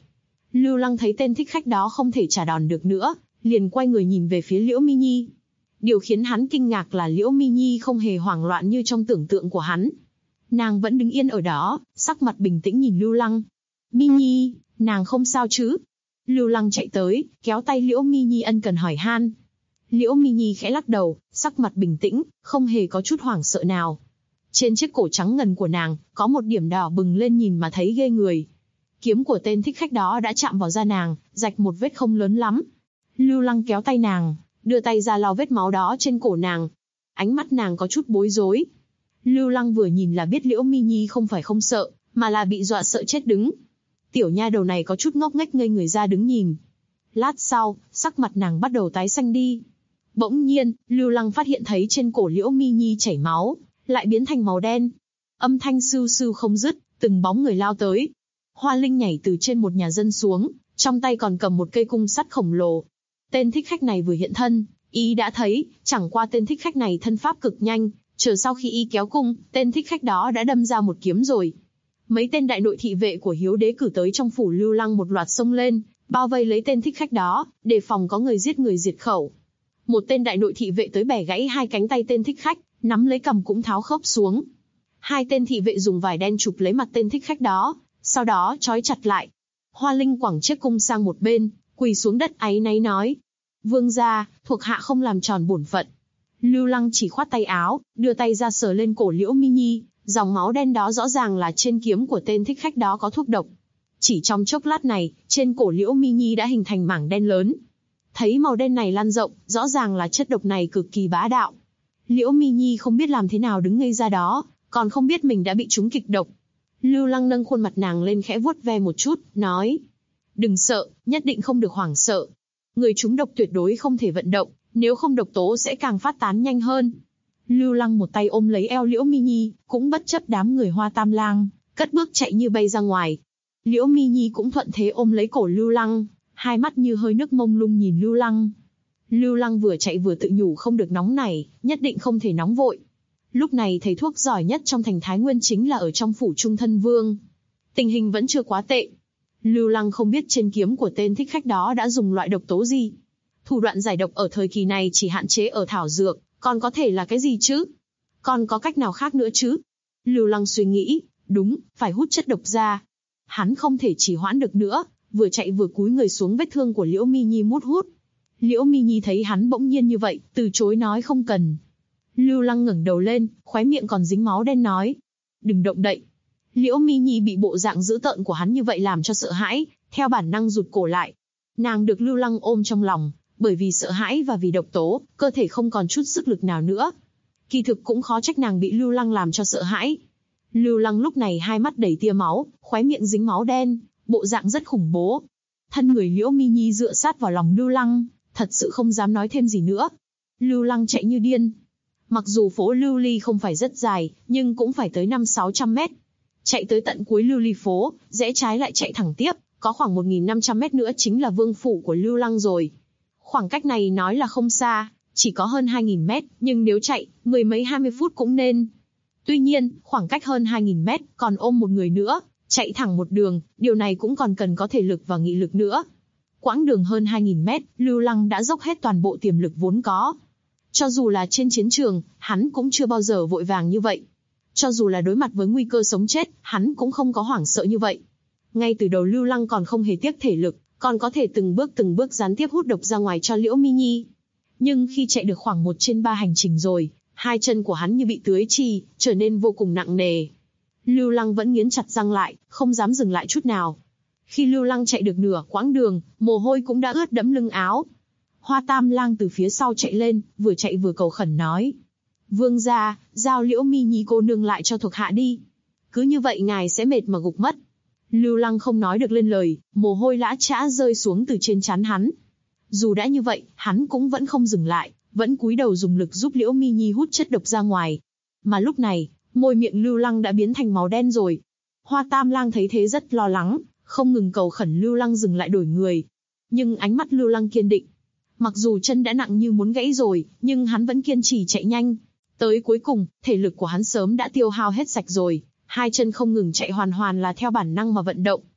Lưu Lăng thấy tên thích khách đó không thể trả đòn được nữa, liền quay người nhìn về phía Liễu Mi Nhi. Điều khiến hắn kinh ngạc là Liễu Mi Nhi không hề hoảng loạn như trong tưởng tượng của hắn. Nàng vẫn đứng yên ở đó, sắc mặt bình tĩnh nhìn Lưu Lăng. Mi Nhi, nàng không sao chứ? Lưu Lăng chạy tới, kéo tay Liễu Mi Nhi ân cần hỏi han. Liễu Mi Nhi khẽ lắc đầu, sắc mặt bình tĩnh, không hề có chút hoảng sợ nào. Trên chiếc cổ trắng ngần của nàng, có một điểm đỏ bừng lên nhìn mà thấy ghê người. Kiếm của tên thích khách đó đã chạm vào da nàng, rạch một vết không lớn lắm. Lưu Lăng kéo tay nàng, đưa tay ra lau vết máu đó trên cổ nàng. Ánh mắt nàng có chút bối rối. Lưu Lăng vừa nhìn là biết Liễu Mi Nhi không phải không sợ, mà là bị dọa sợ chết đứng. Tiểu nha đầu này có chút ngốc nghếch ngây người ra đứng nhìn. Lát sau, sắc mặt nàng bắt đầu tái xanh đi. Bỗng nhiên, Lưu Lăng phát hiện thấy trên cổ Liễu Mi Nhi chảy máu, lại biến thành màu đen. Âm thanh sưu sưu không dứt, từng bóng người lao tới. Hoa Linh nhảy từ trên một nhà dân xuống, trong tay còn cầm một cây cung sắt khổng lồ. Tên thích khách này vừa hiện thân, y đã thấy, chẳng qua tên thích khách này thân pháp cực nhanh, chờ sau khi y kéo cung, tên thích khách đó đã đâm ra một kiếm rồi. Mấy tên đại nội thị vệ của Hiếu Đế cử tới trong phủ Lưu Lăng một loạt xông lên, bao vây lấy tên thích khách đó, đề phòng có người diệt khẩu. Một tên đại nội thị vệ tới bẻ gãy hai cánh tay tên thích khách, nắm lấy cằm cũng tháo khớp xuống. Hai tên thị vệ dùng vải đen chụp lấy mặt tên thích khách đó, sau đó trói chặt lại. Hoa Linh quẳng chiếc cung sang một bên, quỳ xuống đất áy náy nói: Vương gia, thuộc hạ không làm tròn bổn phận. Lưu Lăng chỉ khoát tay áo, đưa tay ra sờ lên cổ Liễu Mi Nhi, dòng máu đen đó rõ ràng là trên kiếm của tên thích khách đó có thuốc độc. Chỉ trong chốc lát này, trên cổ Liễu Mi Nhi đã hình thành mảng đen lớn. Thấy màu đen này lan rộng, rõ ràng là chất độc này cực kỳ bá đạo. Liễu Mi Nhi không biết làm thế nào đứng ngây ra đó, còn không biết mình đã bị trúng kịch độc. Lưu Lăng nâng khuôn mặt nàng lên khẽ vuốt ve một chút, nói: Đừng sợ, nhất định không được hoảng sợ. Người trúng độc tuyệt đối không thể vận động, nếu không độc tố sẽ càng phát tán nhanh hơn. Lưu Lăng một tay ôm lấy eo Liễu Mi Nhi, cũng bất chấp đám người Hoa Tam Lang, cất bước chạy như bay ra ngoài. Liễu Mi Nhi cũng thuận thế ôm lấy cổ Lưu Lăng, hai mắt như hơi nước mông lung nhìn Lưu Lăng. Lưu Lăng vừa chạy vừa tự nhủ không được nóng nảy, nhất định không thể nóng vội. Lúc này thầy thuốc giỏi nhất trong thành Thái Nguyên chính là ở trong phủ Trung Thân Vương. Tình hình vẫn chưa quá tệ. Lưu Lăng không biết trên kiếm của tên thích khách đó đã dùng loại độc tố gì. Thủ đoạn giải độc ở thời kỳ này chỉ hạn chế ở thảo dược, còn có thể là cái gì chứ? Còn có cách nào khác nữa chứ? Lưu Lăng suy nghĩ, đúng, phải hút chất độc ra. Hắn không thể trì hoãn được nữa, vừa chạy vừa cúi người xuống vết thương của Liễu Mi Nhi hút. Liễu Mi Nhi thấy hắn bỗng nhiên như vậy, từ chối nói không cần. Lưu Lăng ngẩng đầu lên, khóe miệng còn dính máu đen nói: Đừng động đậy. Liễu Mi Nhi bị bộ dạng dữ tợn của hắn như vậy làm cho sợ hãi, theo bản năng rụt cổ lại. Nàng được Lưu Lăng ôm trong lòng, bởi vì sợ hãi và vì độc tố, cơ thể không còn chút sức lực nào nữa. Kỳ thực cũng khó trách nàng bị Lưu Lăng làm cho sợ hãi. Lưu Lăng lúc này hai mắt đầy tia máu, khóe miệng dính máu đen, bộ dạng rất khủng bố. Thân người Liễu Mi Nhi dựa sát vào lòng Lưu Lăng, thật sự không dám nói thêm gì nữa. Lưu Lăng chạy như điên. Mặc dù phố Lưu Ly không phải rất dài, nhưng cũng phải tới 500-600 mét. Chạy tới tận cuối Lưu Ly phố, rẽ trái lại chạy thẳng tiếp, có khoảng 1500 mét nữa chính là vương phủ của Lưu Lăng rồi. Khoảng cách này nói là không xa, chỉ có hơn 2000 mét, nhưng nếu chạy, mười mấy 20 phút cũng nên. Tuy nhiên, khoảng cách hơn 2000 mét, còn ôm một người nữa, chạy thẳng một đường, điều này cũng còn cần có thể lực và nghị lực nữa. Quãng đường hơn 2000 mét, Lưu Lăng đã dốc hết toàn bộ tiềm lực vốn có. Cho dù là trên chiến trường, hắn cũng chưa bao giờ vội vàng như vậy. Cho dù là đối mặt với nguy cơ sống chết, hắn cũng không có hoảng sợ như vậy. Ngay từ đầu Lưu Lăng còn không hề tiếc thể lực, còn có thể từng bước gián tiếp hút độc ra ngoài cho Liễu Mi Nhi. Nhưng khi chạy được khoảng 1/3 hành trình rồi, hai chân của hắn như bị tưới chi, trở nên vô cùng nặng nề. Lưu Lăng vẫn nghiến chặt răng lại, không dám dừng lại chút nào. Khi Lưu Lăng chạy được nửa quãng đường, mồ hôi cũng đã ướt đẫm lưng áo. Hoa Tam Lang từ phía sau chạy lên, vừa chạy vừa cầu khẩn nói: Vương gia, giao Liễu Mi Nhi cô nương lại cho thuộc hạ đi. Cứ như vậy ngài sẽ mệt mà gục mất. Lưu Lăng không nói được lên lời, mồ hôi lã chã rơi xuống từ trên trán hắn. Dù đã như vậy, hắn cũng vẫn không dừng lại, vẫn cúi đầu dùng lực giúp Liễu Mi Nhi hút chất độc ra ngoài. Mà lúc này, môi miệng Lưu Lăng đã biến thành màu đen rồi. Hoa Tam Lang thấy thế rất lo lắng, không ngừng cầu khẩn Lưu Lăng dừng lại đổi người. Nhưng ánh mắt Lưu Lăng kiên định. Mặc dù chân đã nặng như muốn gãy rồi, nhưng hắn vẫn kiên trì chạy nhanh. Tới cuối cùng, thể lực của hắn sớm đã tiêu hao hết sạch rồi, hai chân không ngừng chạy hoàn là theo bản năng mà vận động.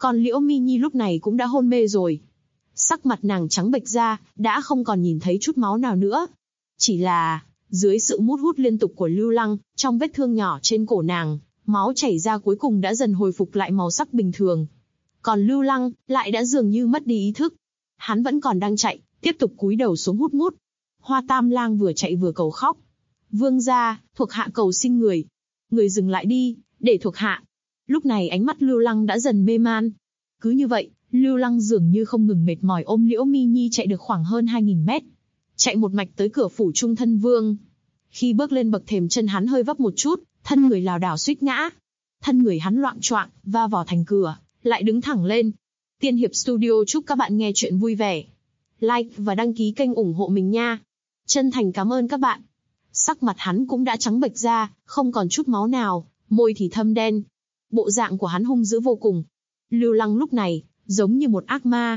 Còn Liễu Mi Nhi lúc này cũng đã hôn mê rồi. Sắc mặt nàng trắng bệch ra, đã không còn nhìn thấy chút máu nào nữa. Chỉ là, dưới sự mút hút liên tục của Lưu Lăng, trong vết thương nhỏ trên cổ nàng, máu chảy ra cuối cùng đã dần hồi phục lại màu sắc bình thường. Còn Lưu Lăng, lại đã dường như mất đi ý thức. Hắn vẫn còn đang chạy, tiếp tục cúi đầu xuống hút mút. Hoa Tam Lang vừa chạy vừa cầu khóc. Vương gia, thuộc hạ cầu xin người. Người dừng lại đi, để thuộc hạ. Lúc này ánh mắt Lưu Lăng đã dần mê man. Cứ như vậy, Lưu Lăng dường như không ngừng mệt mỏi ôm Liễu Mi Nhi chạy được khoảng hơn 2.000 mét. Chạy một mạch tới cửa phủ Trung Thân Vương. Khi bước lên bậc thềm chân hắn hơi vấp một chút, thân người lảo đảo suýt ngã. Thân người hắn loạng choạng, va vào thành cửa, lại đứng thẳng lên. Tiên Hiệp Studio chúc các bạn nghe chuyện vui vẻ. Like và đăng ký kênh ủng hộ mình nha. Chân thành cảm ơn các bạn. Sắc mặt hắn cũng đã trắng bệch ra, không còn chút máu nào, môi thì thâm đen. Bộ dạng của hắn hung dữ vô cùng. Lưu Lăng lúc này, giống như một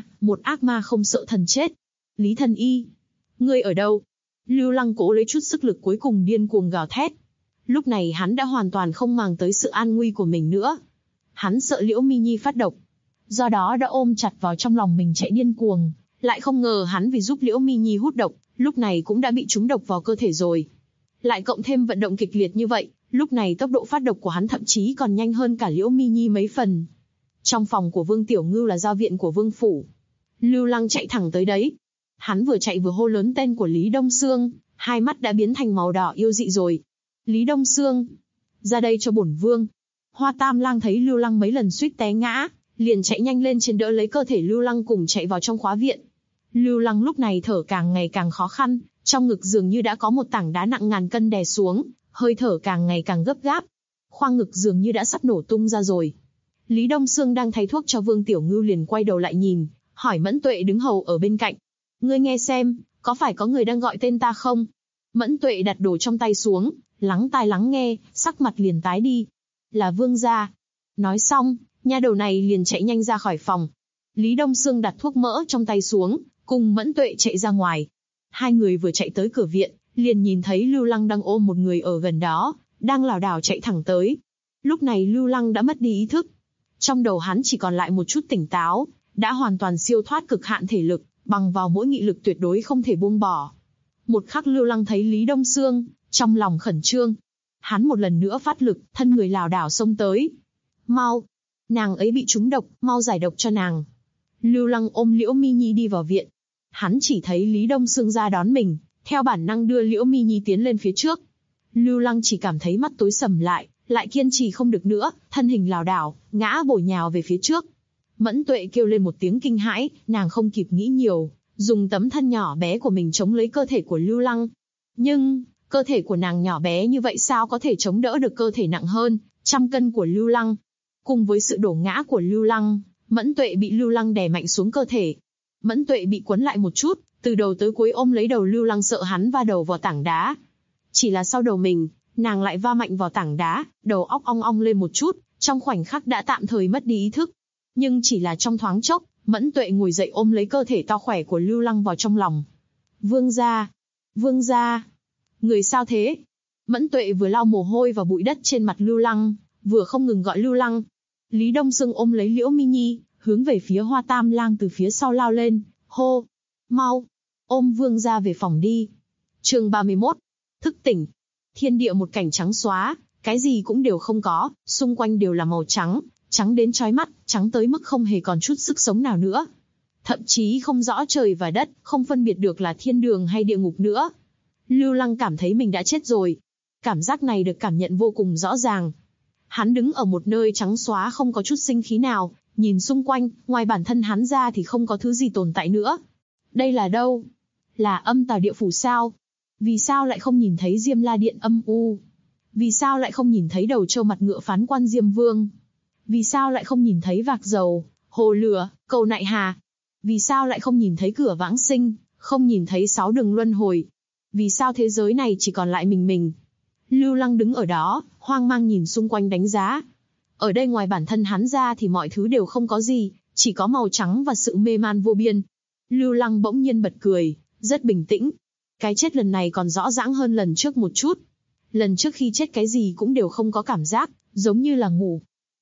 ác ma không sợ thần chết. Lý Thần Y, ngươi ở đâu? Lưu Lăng cố lấy chút sức lực cuối cùng điên cuồng gào thét. Lúc này hắn đã hoàn toàn không màng tới sự an nguy của mình nữa. Hắn sợ Liễu Mi Nhi phát độc. Do đó đã ôm chặt vào trong lòng mình chạy điên cuồng. Lại không ngờ hắn vì giúp Liễu Mi Nhi hút độc, lúc này cũng đã bị trúng độc vào cơ thể rồi. Lại cộng thêm vận động kịch liệt như vậy, lúc này tốc độ phát độc của hắn thậm chí còn nhanh hơn cả Liễu Mi Nhi mấy phần. Trong phòng của Vương Tiểu Ngưu là giao viện của Vương Phủ. Lưu Lăng chạy thẳng tới đấy. Hắn vừa chạy vừa hô lớn tên của Lý Đông Xương, hai mắt đã biến thành màu đỏ yêu dị rồi. Lý Đông Xương, ra đây cho bổn vương. Hoa Tam Lang thấy Lưu Lăng mấy lần suýt té ngã, liền chạy nhanh lên trên đỡ lấy cơ thể Lưu Lăng cùng chạy vào trong khóa viện. Lưu Lăng lúc này thở càng ngày càng khó khăn, trong ngực dường như đã có một tảng đá nặng ngàn cân đè xuống, hơi thở càng ngày càng gấp gáp. Khoang ngực dường như đã sắp nổ tung ra rồi. Lý Đông Xương đang thay thuốc cho Vương Tiểu Ngưu liền quay đầu lại nhìn, hỏi Mẫn Tuệ đứng hầu ở bên cạnh. Ngươi nghe xem, có phải có người đang gọi tên ta không? Mẫn Tuệ đặt đồ trong tay xuống, lắng tai lắng nghe, sắc mặt liền tái đi. Là Vương gia. Nói xong, nha đầu này liền chạy nhanh ra khỏi phòng. Lý Đông Xương đặt thuốc mỡ trong tay xuống, cùng Mẫn Tuệ chạy ra ngoài. Hai người vừa chạy tới cửa viện, liền nhìn thấy Lưu Lăng đang ôm một người ở gần đó, đang lảo đảo chạy thẳng tới. Lúc này Lưu Lăng đã mất đi ý thức. Trong đầu hắn chỉ còn lại một chút tỉnh táo, đã hoàn toàn siêu thoát cực hạn thể lực, bằng vào mỗi nghị lực tuyệt đối không thể buông bỏ. Một khắc Lưu Lăng thấy Lý Đông Xương, trong lòng khẩn trương. Hắn một lần nữa phát lực, thân người lảo đảo xông tới. Mau! Nàng ấy bị trúng độc, mau giải độc cho nàng. Lưu Lăng ôm Liễu Mi Nhi đi vào viện. Hắn chỉ thấy Lý Đông Xương ra đón mình, theo bản năng đưa Liễu Mi Nhi tiến lên phía trước. Lưu Lăng chỉ cảm thấy mắt tối sầm lại kiên trì không được nữa, thân hình lảo đảo, ngã bổ nhào về phía trước. Mẫn Tuệ kêu lên một tiếng kinh hãi, nàng không kịp nghĩ nhiều, dùng tấm thân nhỏ bé của mình chống lấy cơ thể của Lưu Lăng. Nhưng, cơ thể của nàng nhỏ bé như vậy sao có thể chống đỡ được cơ thể nặng hơn, 100 cân của Lưu Lăng. Cùng với sự đổ ngã của Lưu Lăng, Mẫn Tuệ bị Lưu Lăng đè mạnh xuống cơ thể. Mẫn Tuệ bị quấn lại một chút, từ đầu tới cuối ôm lấy đầu Lưu Lăng sợ hắn va đầu vào tảng đá. Chỉ là sau đầu mình, nàng lại va mạnh vào tảng đá, đầu óc ong ong lên một chút, trong khoảnh khắc đã tạm thời mất đi ý thức. Nhưng chỉ là trong thoáng chốc, Mẫn Tuệ ngồi dậy ôm lấy cơ thể to khỏe của Lưu Lăng vào trong lòng. Vương gia! Vương gia! Người sao thế? Mẫn Tuệ vừa lau mồ hôi và bụi đất trên mặt Lưu Lăng, vừa không ngừng gọi Lưu Lăng. Lý Đông Xương ôm lấy Liễu Mi Nhi, hướng về phía Hoa Tam Lang từ phía sau lao lên, hô! Mau! Ôm vương gia về phòng đi! Chương 31. Thức tỉnh. Thiên địa một cảnh trắng xóa, cái gì cũng đều không có, xung quanh đều là màu trắng, trắng đến chói mắt, trắng tới mức không hề còn chút sức sống nào nữa. Thậm chí không rõ trời và đất, không phân biệt được là thiên đường hay địa ngục nữa. Lưu Lăng cảm thấy mình đã chết rồi. Cảm giác này được cảm nhận vô cùng rõ ràng. Hắn đứng ở một nơi trắng xóa không có chút sinh khí nào, nhìn xung quanh, ngoài bản thân hắn ra thì không có thứ gì tồn tại nữa. Đây là đâu? Là Âm Tào Địa Phủ sao? Vì sao lại không nhìn thấy Diêm La Điện âm u? Vì sao lại không nhìn thấy đầu trâu mặt ngựa phán quan Diêm Vương? Vì sao lại không nhìn thấy vạc dầu, hồ lửa, cầu nại hà? Vì sao lại không nhìn thấy cửa vãng sinh, không nhìn thấy 6 đường luân hồi? Vì sao thế giới này chỉ còn lại mình? Lưu Lăng đứng ở đó, hoang mang nhìn xung quanh đánh giá. Ở đây ngoài bản thân hắn ra thì mọi thứ đều không có gì, chỉ có màu trắng và sự mê man vô biên. Lưu Lăng bỗng nhiên bật cười, rất bình tĩnh. Cái chết lần này còn rõ ràng hơn lần trước một chút. Lần trước khi chết cái gì cũng đều không có cảm giác, giống như là ngủ.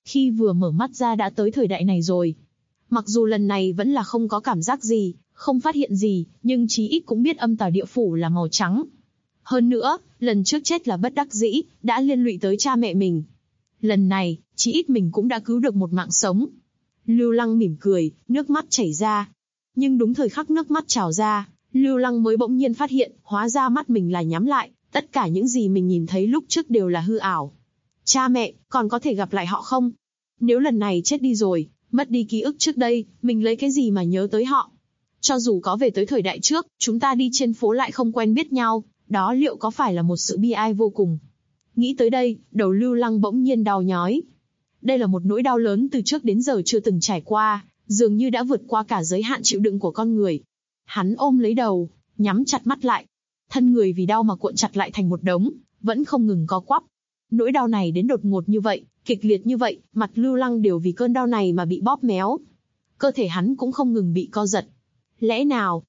Khi vừa mở mắt ra đã tới thời đại này rồi. Mặc dù lần này vẫn là không có cảm giác gì, không phát hiện gì, nhưng chí ít cũng biết âm tào địa phủ là màu trắng. Hơn nữa, lần trước chết là bất đắc dĩ, đã liên lụy tới cha mẹ mình. Lần này, chí ít mình cũng đã cứu được một mạng sống. Lưu Lăng mỉm cười, nước mắt chảy ra. Nhưng đúng thời khắc nước mắt trào ra, Lưu Lăng mới bỗng nhiên phát hiện, hóa ra mắt mình là nhắm lại, tất cả những gì mình nhìn thấy lúc trước đều là hư ảo. Cha mẹ, còn có thể gặp lại họ không? Nếu lần này chết đi rồi, mất đi ký ức trước đây, mình lấy cái gì mà nhớ tới họ? Cho dù có về tới thời đại trước, chúng ta đi trên phố lại không quen biết nhau, đó liệu có phải là một sự bi ai vô cùng? Nghĩ tới đây, đầu Lưu Lăng bỗng nhiên đau nhói. Đây là một nỗi đau lớn từ trước đến giờ chưa từng trải qua, dường như đã vượt qua cả giới hạn chịu đựng của con người. Hắn ôm lấy đầu, nhắm chặt mắt lại. Thân người vì đau mà cuộn chặt lại thành một đống, vẫn không ngừng co quắp. Nỗi đau này đến đột ngột như vậy, kịch liệt như vậy, mặt Lưu Lăng đều vì cơn đau này mà bị bóp méo. Cơ thể hắn cũng không ngừng bị co giật. Lẽ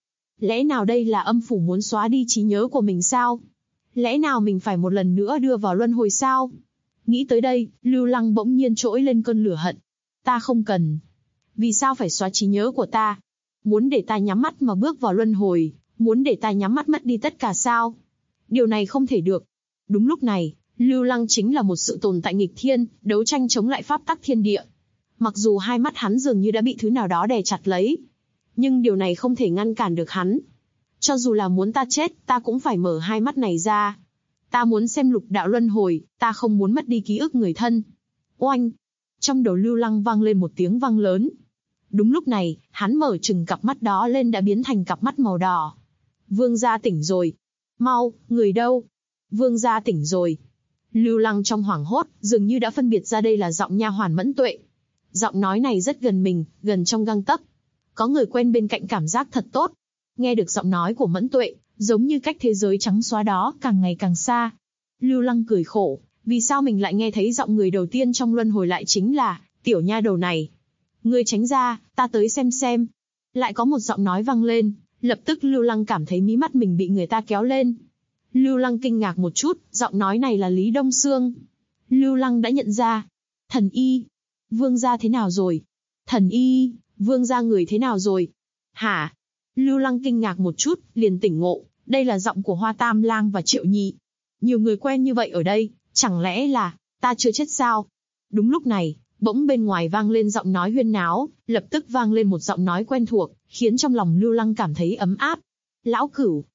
nào đây là âm phủ muốn xóa đi trí nhớ của mình sao? Lẽ nào mình phải một lần nữa đưa vào luân hồi sao? Nghĩ tới đây, Lưu Lăng bỗng nhiên trỗi lên cơn lửa hận. Ta không cần. Vì sao phải xóa trí nhớ của ta? Muốn để ta nhắm mắt mà bước vào luân hồi, muốn để ta nhắm mắt mất đi tất cả sao? Điều này không thể được. Đúng lúc này, Lưu Lăng chính là một sự tồn tại nghịch thiên, đấu tranh chống lại pháp tắc thiên địa. Mặc dù hai mắt hắn dường như đã bị thứ nào đó đè chặt lấy, nhưng điều này không thể ngăn cản được hắn. Cho dù là muốn ta chết, ta cũng phải mở hai mắt này ra. Ta muốn xem lục đạo luân hồi, ta không muốn mất đi ký ức người thân. Oanh! Trong đầu Lưu Lăng vang lên một tiếng vang lớn. Đúng lúc này, hắn mở trừng cặp mắt đó lên đã biến thành cặp mắt màu đỏ. Vương gia tỉnh rồi. Mau, người đâu? Vương gia tỉnh rồi. Lưu Lăng trong hoảng hốt, dường như đã phân biệt ra đây là giọng nha hoàn Mẫn Tuệ. Giọng nói này rất gần mình, gần trong gang tấc. Có người quen bên cạnh cảm giác thật tốt. Nghe được giọng nói của Mẫn Tuệ, giống như cách thế giới trắng xóa đó càng ngày càng xa. Lưu Lăng cười khổ, vì sao mình lại nghe thấy giọng người đầu tiên trong luân hồi lại chính là tiểu nha đầu này? Ngươi tránh ra, ta tới xem. Lại có một giọng nói vang lên, lập tức Lưu Lăng cảm thấy mí mắt mình bị người ta kéo lên. Lưu Lăng kinh ngạc một chút, giọng nói này là Lý Đông Sương. Lưu Lăng đã nhận ra. Thần y, vương gia thế nào rồi? Thần y, vương gia người thế nào rồi? Hả? Lưu Lăng kinh ngạc một chút, liền tỉnh ngộ, đây là giọng của Hoa Tam Lang và Triệu Nhị. Nhiều người quen như vậy ở đây, chẳng lẽ là, ta chưa chết sao? Đúng lúc này, bỗng bên ngoài vang lên giọng nói huyên náo, lập tức vang lên một giọng nói quen thuộc, khiến trong lòng Lưu Lăng cảm thấy ấm áp. Lão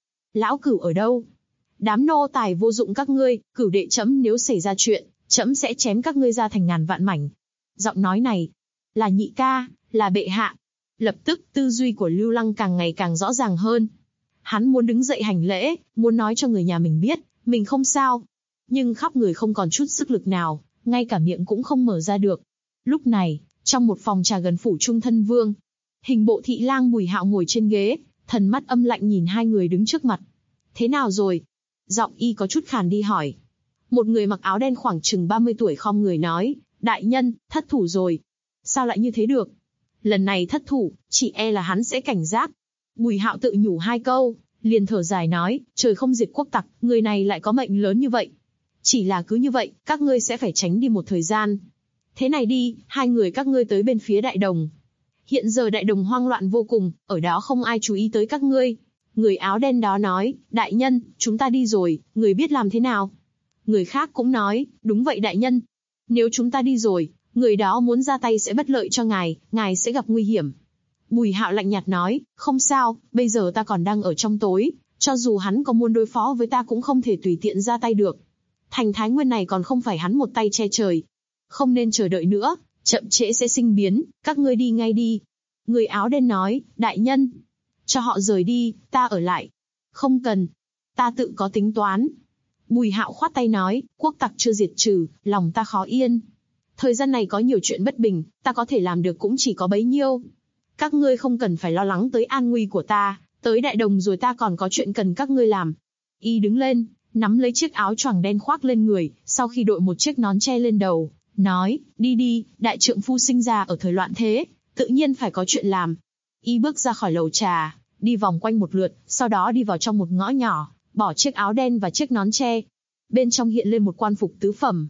Cửu ở đâu? Đám nô tài vô dụng các ngươi, Cửu đệ trẫm nếu xảy ra chuyện, trẫm sẽ chém các ngươi ra thành ngàn vạn mảnh. Giọng nói này, là Nhị ca, là bệ hạ. Lập tức tư duy của Lưu Lăng càng ngày càng rõ ràng hơn. Hắn muốn đứng dậy hành lễ, muốn nói cho người nhà mình biết, mình không sao. Nhưng khắp người không còn chút sức lực nào, ngay cả miệng cũng không mở ra được. Lúc này, trong một phòng trà gần phủ Trung Thân Vương, hình bộ thị lang Bùi Hạo ngồi trên ghế, thần mắt âm lạnh nhìn hai người đứng trước mặt. Thế nào rồi? Giọng y có chút khàn đi hỏi. Một người mặc áo đen khoảng chừng 30 tuổi khom người nói, đại nhân, thất thủ rồi. Sao lại như thế được? Lần này thất thủ, chỉ e là hắn sẽ cảnh giác. Bùi Hạo tự nhủ hai câu, liền thở dài nói, trời không diệt quốc tặc, người này lại có mệnh lớn như vậy. Chỉ là cứ như vậy, các ngươi sẽ phải tránh đi một thời gian. Thế này đi, hai người các ngươi tới bên phía đại đồng. Hiện giờ đại đồng hoang loạn vô cùng, ở đó không ai chú ý tới các ngươi. Người áo đen đó nói, đại nhân, chúng ta đi rồi, người biết làm thế nào? Người khác cũng nói, đúng vậy đại nhân. Nếu chúng ta đi rồi, người đó muốn ra tay sẽ bất lợi cho ngài sẽ gặp nguy hiểm. Bùi Hạo lạnh nhạt nói, không sao, bây giờ ta còn đang ở trong tối, cho dù hắn có muốn đối phó với ta cũng không thể tùy tiện ra tay được. Thành Thái Nguyên này còn không phải hắn một tay che trời. Không nên chờ đợi nữa, chậm trễ sẽ sinh biến, các ngươi đi ngay đi. Người áo đen nói, đại nhân, cho họ rời đi, ta ở lại. Không cần, ta tự có tính toán. Bùi Hạo khoát tay nói, quốc tặc chưa diệt trừ, lòng ta khó yên. Thời gian này có nhiều chuyện bất bình, ta có thể làm được cũng chỉ có bấy nhiêu. Các ngươi không cần phải lo lắng tới an nguy của ta, tới đại đồng rồi ta còn có chuyện cần các ngươi làm. Y đứng lên, nắm lấy chiếc áo choàng đen khoác lên người, sau khi đội một chiếc nón che lên đầu, nói, đi đi, đại trượng phu sinh ra ở thời loạn thế, tự nhiên phải có chuyện làm. Y bước ra khỏi lầu trà, đi vòng quanh một lượt, sau đó đi vào trong một ngõ nhỏ, bỏ chiếc áo đen và chiếc nón che. Bên trong hiện lên một quan phục tứ phẩm.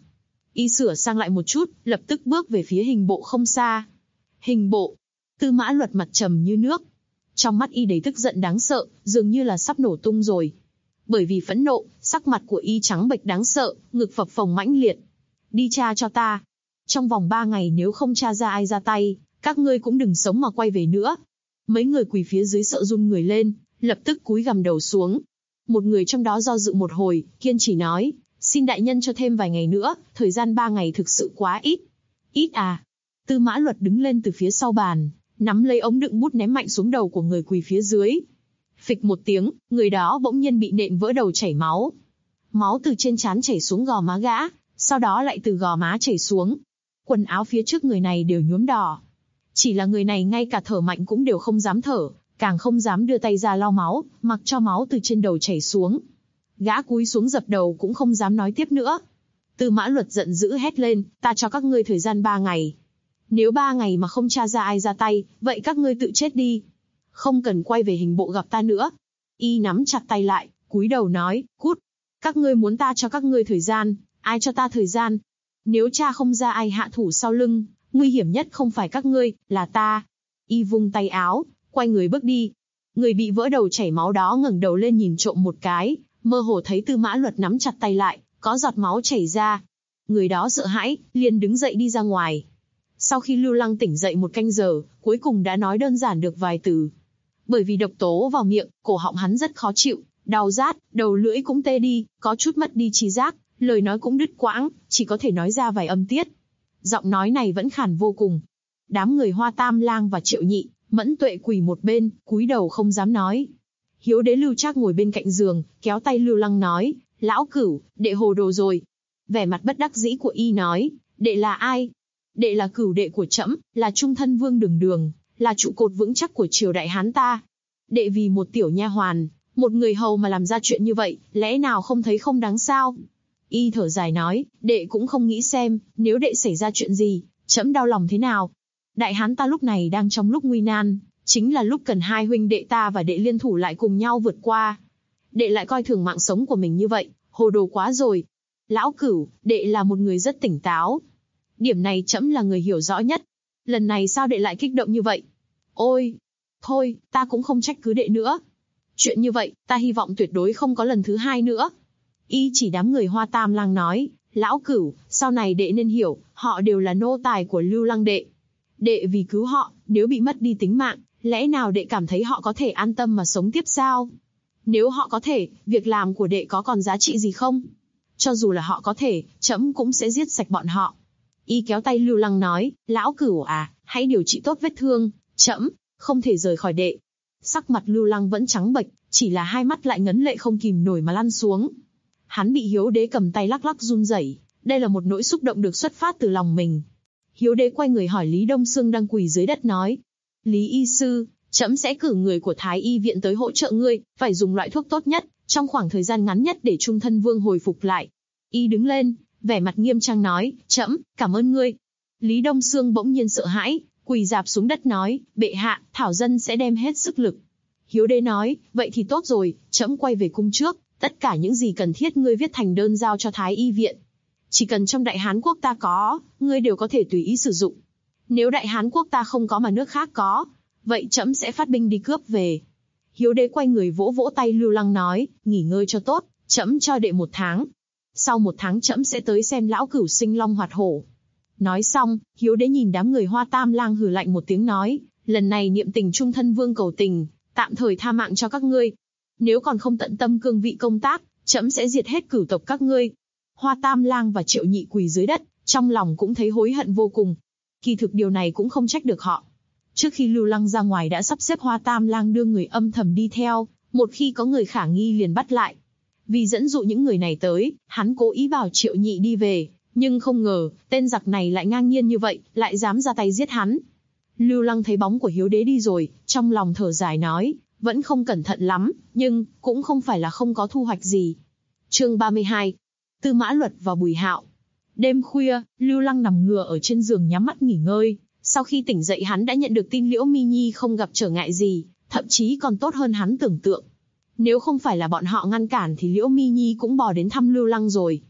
Y sửa sang lại một chút, lập tức bước về phía hình bộ không xa. Hình bộ. Tư Mã Luật mặt trầm như nước. Trong mắt y đầy tức giận đáng sợ, dường như là sắp nổ tung rồi. Bởi vì phẫn nộ, sắc mặt của y trắng bệch đáng sợ, ngực phập phồng mãnh liệt. Đi tra cho ta. Trong vòng 3 ngày nếu không tra ra ai ra tay, các ngươi cũng đừng sống mà quay về nữa. Mấy người quỳ phía dưới sợ run người lên, lập tức cúi gằm đầu xuống. Một người trong đó do dự một hồi, kiên trì nói, xin đại nhân cho thêm vài ngày nữa, thời gian 3 ngày thực sự quá ít. Ít à? Tư Mã Luật đứng lên từ phía sau bàn, nắm lấy ống đựng bút ném mạnh xuống đầu của người quỳ phía dưới. Phịch một tiếng, người đó bỗng nhiên bị nện vỡ đầu chảy máu. Máu từ trên trán chảy xuống gò má gã, sau đó lại từ gò má chảy xuống. Quần áo phía trước người này đều nhuốm đỏ. Chỉ là người này ngay cả thở mạnh cũng đều không dám thở, càng không dám đưa tay ra lau máu, mặc cho máu từ trên đầu chảy xuống. Gã cúi xuống dập đầu cũng không dám nói tiếp nữa. Tư Mã Luật giận dữ hét lên, ta cho các ngươi thời gian 3 ngày. Nếu 3 ngày mà không tra ra ai ra tay, vậy các ngươi tự chết đi. Không cần quay về hình bộ gặp ta nữa. Y nắm chặt tay lại, cúi đầu nói, cút. Các ngươi muốn ta cho các ngươi thời gian, ai cho ta thời gian? Nếu cha không ra ai hạ thủ sau lưng, nguy hiểm nhất không phải các ngươi, là ta. Y vung tay áo, quay người bước đi. Người bị vỡ đầu chảy máu đó ngẩng đầu lên nhìn trộm một cái, mơ hồ thấy Tư Mã Luật nắm chặt tay lại, có giọt máu chảy ra. Người đó sợ hãi, liền đứng dậy đi ra ngoài. Sau khi Lưu Lăng tỉnh dậy 1 canh giờ, cuối cùng đã nói đơn giản được vài từ. Bởi vì độc tố vào miệng, cổ họng hắn rất khó chịu, đau rát, đầu lưỡi cũng tê đi, có chút mất đi trí giác, lời nói cũng đứt quãng, chỉ có thể nói ra vài âm tiết. Giọng nói này vẫn khàn vô cùng. Đám người Hoa Tam Lang và Triệu Nhị, Mẫn Tuệ quỳ một bên, cúi đầu không dám nói. Hiếu Đế Lưu Trác ngồi bên cạnh giường, kéo tay Lưu Lăng nói, lão Cửu, đệ hồ đồ rồi. Vẻ mặt bất đắc dĩ của y nói, đệ là ai? Đệ là cửu đệ của trẫm, là trung thân vương Đường Đường, là trụ cột vững chắc của triều đại Hán ta. Đệ vì một tiểu nha hoàn, một người hầu mà làm ra chuyện như vậy, lẽ nào không thấy không đáng sao? Y thở dài nói, đệ cũng không nghĩ xem, nếu đệ xảy ra chuyện gì, trẫm đau lòng thế nào. Đại Hán ta lúc này đang trong lúc nguy nan, chính là lúc cần hai huynh đệ ta và đệ liên thủ lại cùng nhau vượt qua. Đệ lại coi thường mạng sống của mình như vậy, hồ đồ quá rồi. Lão Cửu, đệ là một người rất tỉnh táo. Điểm này trẫm là người hiểu rõ nhất. Lần này sao đệ lại kích động như vậy? Ôi, thôi, ta cũng không trách cứ đệ nữa. Chuyện như vậy, ta hy vọng tuyệt đối không có lần thứ 2 nữa. Y chỉ đám người Hoa Tam Lang nói, lão Cửu, sau này đệ nên hiểu, họ đều là nô tài của Lưu Lăng đệ. Đệ vì cứu họ, nếu bị mất đi tính mạng, lẽ nào đệ cảm thấy họ có thể an tâm mà sống tiếp sao? Nếu họ có thể, việc làm của đệ có còn giá trị gì không? Cho dù là họ có thể, trẫm cũng sẽ giết sạch bọn họ. Y kéo tay Lưu Lăng nói, lão Cửu à, hãy điều trị tốt vết thương, trẫm không thể rời khỏi đệ. Sắc mặt Lưu Lăng vẫn trắng bệch, chỉ là hai mắt lại ngấn lệ không kìm nổi mà lăn xuống. Hắn bị Hiếu Đế cầm tay lắc lắc run rẩy, đây là một nỗi xúc động được xuất phát từ lòng mình. Hiếu Đế quay người hỏi Lý Đông Xương đang quỳ dưới đất nói, Lý y sư, trẫm sẽ cử người của Thái y viện tới hỗ trợ ngươi, phải dùng loại thuốc tốt nhất, trong khoảng thời gian ngắn nhất để trung thân vương hồi phục lại. Y đứng lên, vẻ mặt nghiêm trang nói, trẫm cảm ơn ngươi. Lý Đông Xương bỗng nhiên sợ hãi, quỳ rạp xuống đất nói, bệ hạ, thảo dân sẽ đem hết sức lực. Hiếu Đế nói, vậy thì tốt rồi, trẫm quay về cung trước, tất cả những gì cần thiết ngươi viết thành đơn giao cho Thái y viện. Chỉ cần trong Đại Hán quốc ta có, ngươi đều có thể tùy ý sử dụng. Nếu Đại Hán quốc ta không có mà nước khác có, vậy trẫm sẽ phát binh đi cướp về. Hiếu Đế quay người vỗ vỗ tay Lưu Lăng nói, nghỉ ngơi cho tốt, trẫm cho đệ 1 tháng. Sau 1 tháng trẫm sẽ tới xem lão Cửu sinh long hoạt hổ. Nói xong, Hiếu Đế nhìn đám người Hoa Tam Lang hừ lạnh một tiếng nói, lần này niệm tình trung thân vương cầu tình, tạm thời tha mạng cho các ngươi. Nếu còn không tận tâm cương vị công tác, trẫm sẽ diệt hết cửu tộc các ngươi. Hoa Tam Lang và Triệu Nhị quỳ dưới đất, trong lòng cũng thấy hối hận vô cùng. Kỳ thực điều này cũng không trách được họ. Trước khi Lưu Lăng ra ngoài đã sắp xếp Hoa Tam Lang đưa người âm thầm đi theo, một khi có người khả nghi liền bắt lại. Vì dẫn dụ những người này tới, hắn cố ý bảo Triệu Nhị đi về, nhưng không ngờ, tên giặc này lại ngang nhiên như vậy, lại dám ra tay giết hắn. Lưu Lăng thấy bóng của Hiếu Đế đi rồi, trong lòng thở dài nói, vẫn không cẩn thận lắm, nhưng cũng không phải là không có thu hoạch gì. Chương 32. Tư Mã Luật và Bùi Hạo. Đêm khuya, Lưu Lăng nằm ngửa ở trên giường nhắm mắt nghỉ ngơi. Sau khi tỉnh dậy hắn đã nhận được tin Liễu Mi Nhi không gặp trở ngại gì, thậm chí còn tốt hơn hắn tưởng tượng. Nếu không phải là bọn họ ngăn cản thì Liễu Mi Nhi cũng bò đến thăm Lưu Lăng rồi.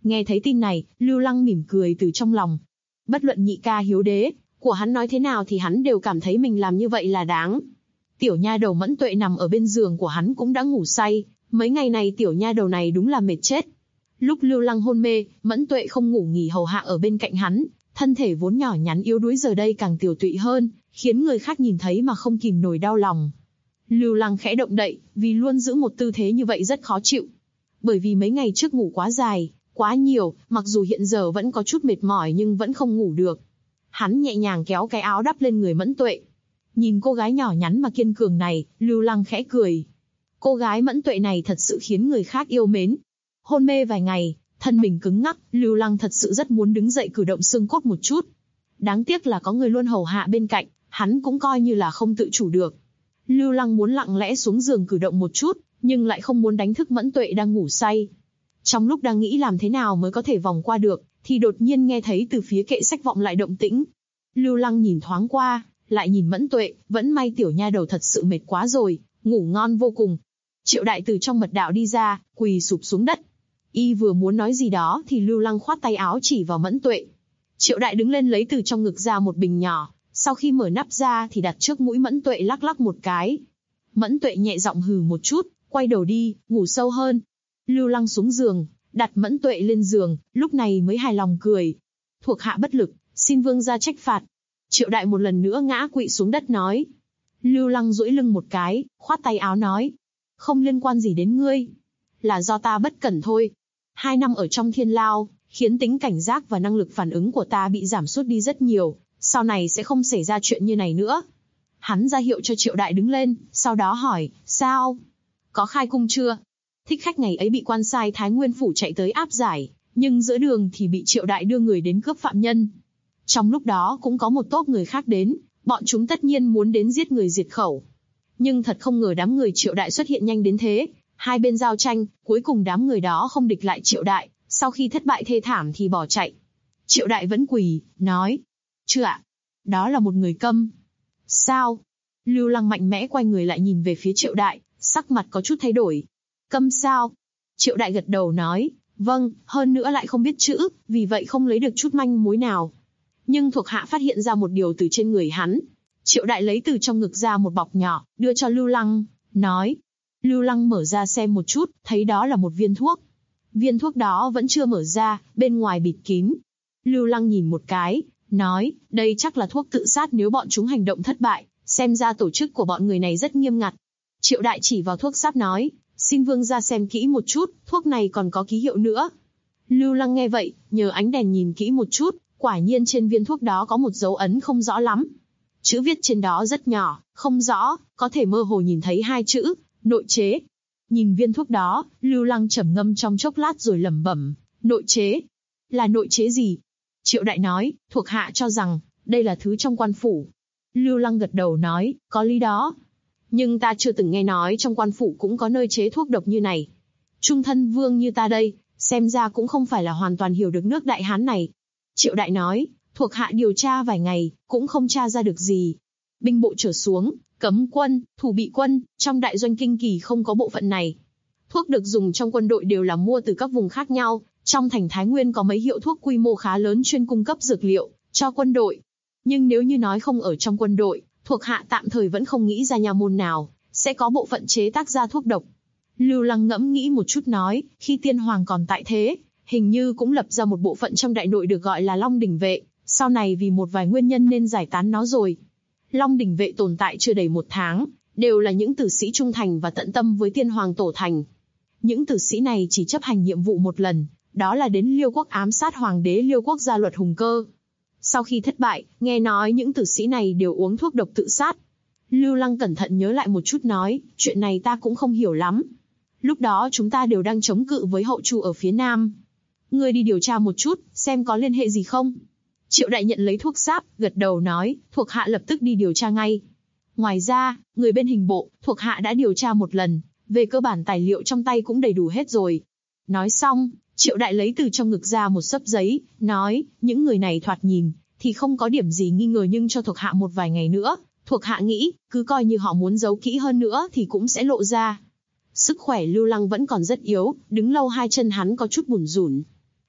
Nghe thấy tin này, Lưu Lăng mỉm cười từ trong lòng. Bất luận nhị ca hiếu đế của hắn nói thế nào thì hắn đều cảm thấy mình làm như vậy là đáng. Tiểu nha đầu Mẫn Tuệ nằm ở bên giường của hắn cũng đã ngủ say, mấy ngày này tiểu nha đầu này đúng là mệt chết. Lúc Lưu Lăng hôn mê, Mẫn Tuệ không ngủ nghỉ hầu hạ ở bên cạnh hắn, thân thể vốn nhỏ nhắn yếu đuối giờ đây càng tiểu tụy hơn, khiến người khác nhìn thấy mà không kìm nổi đau lòng. Lưu Lăng khẽ động đậy, vì luôn giữ một tư thế như vậy rất khó chịu. Bởi vì mấy ngày trước ngủ quá dài, quá nhiều, mặc dù hiện giờ vẫn có chút mệt mỏi nhưng vẫn không ngủ được. Hắn nhẹ nhàng kéo cái áo đắp lên người Mẫn Tuệ. Nhìn cô gái nhỏ nhắn mà kiên cường này, Lưu Lăng khẽ cười. Cô gái Mẫn Tuệ này thật sự khiến người khác yêu mến. Hôn mê vài ngày, thân mình cứng ngắc, Lưu Lăng thật sự rất muốn đứng dậy cử động xương cốt một chút. Đáng tiếc là có người luôn hầu hạ bên cạnh, hắn cũng coi như là không tự chủ được. Lưu Lăng muốn lặng lẽ xuống giường cử động một chút, nhưng lại không muốn đánh thức Mẫn Tuệ đang ngủ say. Trong lúc đang nghĩ làm thế nào mới có thể vòng qua được, thì đột nhiên nghe thấy từ phía kệ sách vọng lại động tĩnh. Lưu Lăng nhìn thoáng qua, lại nhìn Mẫn Tuệ, vẫn may tiểu nha đầu thật sự mệt quá rồi, ngủ ngon vô cùng. Triệu Đại từ trong mật đạo đi ra, quỳ sụp xuống đất. Y vừa muốn nói gì đó thì Lưu Lăng khoát tay áo chỉ vào Mẫn Tuệ. Triệu Đại đứng lên lấy từ trong ngực ra một bình nhỏ, sau khi mở nắp ra thì đặt trước mũi Mẫn Tuệ lắc lắc một cái. Mẫn Tuệ nhẹ giọng hừ một chút, quay đầu đi, ngủ sâu hơn. Lưu Lăng xuống giường, đặt Mẫn Tuệ lên giường, lúc này mới hài lòng cười. Thuộc hạ bất lực, xin vương gia trách phạt. Triệu Đại một lần nữa ngã quỵ xuống đất nói. Lưu Lăng duỗi lưng một cái, khoát tay áo nói. Không liên quan gì đến ngươi. Là do ta bất cẩn thôi. 2 năm ở trong thiên lao, khiến tính cảnh giác và năng lực phản ứng của ta bị giảm sút đi rất nhiều, sau này sẽ không xảy ra chuyện như này nữa. Hắn ra hiệu cho Triệu Đại đứng lên, sau đó hỏi, sao? Có khai cung chưa? Thích khách ngày ấy bị quan sai Thái Nguyên Phủ chạy tới áp giải, nhưng giữa đường thì bị Triệu Đại đưa người đến cướp phạm nhân. Trong lúc đó cũng có một tốp người khác đến, bọn chúng tất nhiên muốn đến giết người diệt khẩu. Nhưng thật không ngờ đám người Triệu Đại xuất hiện nhanh đến thế, hai bên giao tranh, cuối cùng đám người đó không địch lại Triệu Đại, sau khi thất bại thê thảm thì bỏ chạy. Triệu Đại vẫn quỳ, nói, chưa ạ, đó là một người câm. Sao? Lưu Lăng mạnh mẽ quay người lại nhìn về phía Triệu Đại, sắc mặt có chút thay đổi. Câm sao? Triệu Đại gật đầu nói, vâng, hơn nữa lại không biết chữ, vì vậy không lấy được chút manh mối nào. Nhưng thuộc hạ phát hiện ra một điều từ trên người hắn. Triệu Đại lấy từ trong ngực ra một bọc nhỏ, đưa cho Lưu Lăng, nói. Lưu Lăng mở ra xem một chút, thấy đó là một viên thuốc. Viên thuốc đó vẫn chưa mở ra, bên ngoài bịt kín. Lưu Lăng nhìn một cái, nói, đây chắc là thuốc tự sát nếu bọn chúng hành động thất bại, xem ra tổ chức của bọn người này rất nghiêm ngặt. Triệu Đại chỉ vào thuốc sáp nói, xin vương gia xem kỹ một chút, thuốc này còn có ký hiệu nữa. Lưu Lăng nghe vậy, nhờ ánh đèn nhìn kỹ một chút, quả nhiên trên viên thuốc đó có một dấu ấn không rõ lắm. Chữ viết trên đó rất nhỏ, không rõ, có thể mơ hồ nhìn thấy 2 chữ, nội chế. Nhìn viên thuốc đó, Lưu Lăng trầm ngâm trong chốc lát rồi lẩm bẩm, nội chế? Là nội chế gì? Triệu Đại nói, thuộc hạ cho rằng, đây là thứ trong quan phủ. Lưu Lăng gật đầu nói, có lý đó. Nhưng ta chưa từng nghe nói trong quan phủ cũng có nơi chế thuốc độc như này. Trung thân vương như ta đây, xem ra cũng không phải là hoàn toàn hiểu được nước Đại Hán này. Triệu Đại nói, thuộc hạ điều tra vài ngày, cũng không tra ra được gì. Binh bộ trở xuống, cấm quân, thủ bị quân, trong đại doanh Kinh Kỳ không có bộ phận này. Thuốc được dùng trong quân đội đều là mua từ các vùng khác nhau, trong thành Thái Nguyên có mấy hiệu thuốc quy mô khá lớn chuyên cung cấp dược liệu cho quân đội. Nhưng nếu như nói không ở trong quân đội, thuộc hạ tạm thời vẫn không nghĩ ra nha môn nào sẽ có bộ phận chế tác ra thuốc độc. Lưu Lăng ngẫm nghĩ một chút nói, khi Tiên Hoàng còn tại thế, hình như cũng lập ra một bộ phận trong đại nội được gọi là Long Đỉnh Vệ, sau này vì một vài nguyên nhân nên giải tán nó rồi. Long Đỉnh Vệ tồn tại chưa đầy 1 tháng, đều là những tử sĩ trung thành và tận tâm với Tiên Hoàng tổ thành. Những tử sĩ này chỉ chấp hành nhiệm vụ một lần, đó là đến Liêu quốc ám sát Hoàng đế Liêu quốc Gia Luật Hùng Cơ. Sau khi thất bại, nghe nói những tử sĩ này đều uống thuốc độc tự sát. Lưu Lăng cẩn thận nhớ lại một chút nói, chuyện này ta cũng không hiểu lắm. Lúc đó chúng ta đều đang chống cự với hậu chu ở phía nam. Ngươi đi điều tra một chút, xem có liên hệ gì không? Triệu Đại nhận lấy thuốc sáp, gật đầu nói, thuộc hạ lập tức đi điều tra ngay. Ngoài ra, người bên hình bộ, thuộc hạ đã điều tra một lần, về cơ bản tài liệu trong tay cũng đầy đủ hết rồi. Nói xong, Triệu Đại lấy từ trong ngực ra một xấp giấy, nói, những người này thoạt nhìn, thì không có điểm gì nghi ngờ nhưng cho thuộc hạ một vài ngày nữa, thuộc hạ nghĩ, cứ coi như họ muốn giấu kỹ hơn nữa thì cũng sẽ lộ ra. Sức khỏe Lưu Lăng vẫn còn rất yếu, đứng lâu 2 chân hắn có chút bủn rủn.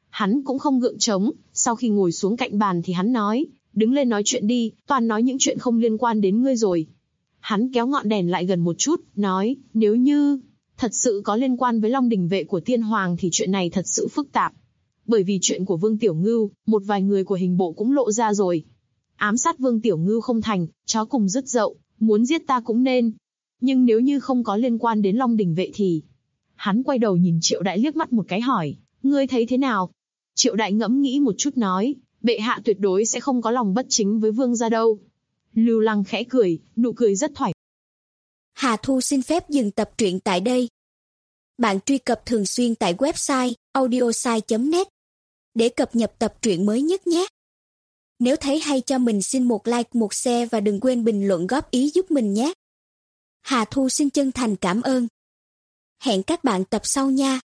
Hắn cũng không gượng trống, sau khi ngồi xuống cạnh bàn thì hắn nói, đứng lên nói chuyện đi, toàn nói những chuyện không liên quan đến ngươi rồi. Hắn kéo ngọn đèn lại gần một chút, nói, nếu như thật sự có liên quan với Long Đỉnh vệ của Tiên Hoàng thì chuyện này thật sự phức tạp. Bởi vì chuyện của Vương Tiểu Ngưu, một vài người của hình bộ cũng lộ ra rồi. Ám sát Vương Tiểu Ngưu không thành, chó cùng rứt dậu, muốn giết ta cũng nên. Nhưng nếu như không có liên quan đến Long Đỉnh vệ thì... Hắn quay đầu nhìn Triệu Đại liếc mắt một cái hỏi, ngươi thấy thế nào? Triệu Đại ngẫm nghĩ một chút nói, bệ hạ tuyệt đối sẽ không có lòng bất chính với Vương gia đâu. Lưu Lăng khẽ cười, nụ cười rất thoải. Hà Thu xin phép dừng tập truyện tại đây. Bạn truy cập thường xuyên tại website audiosai.net để cập nhật tập truyện mới nhất nhé. Nếu thấy hay cho mình xin một like, một share và đừng quên bình luận góp ý giúp mình nhé. Hà Thu xin chân thành cảm ơn. Hẹn các bạn tập sau nha.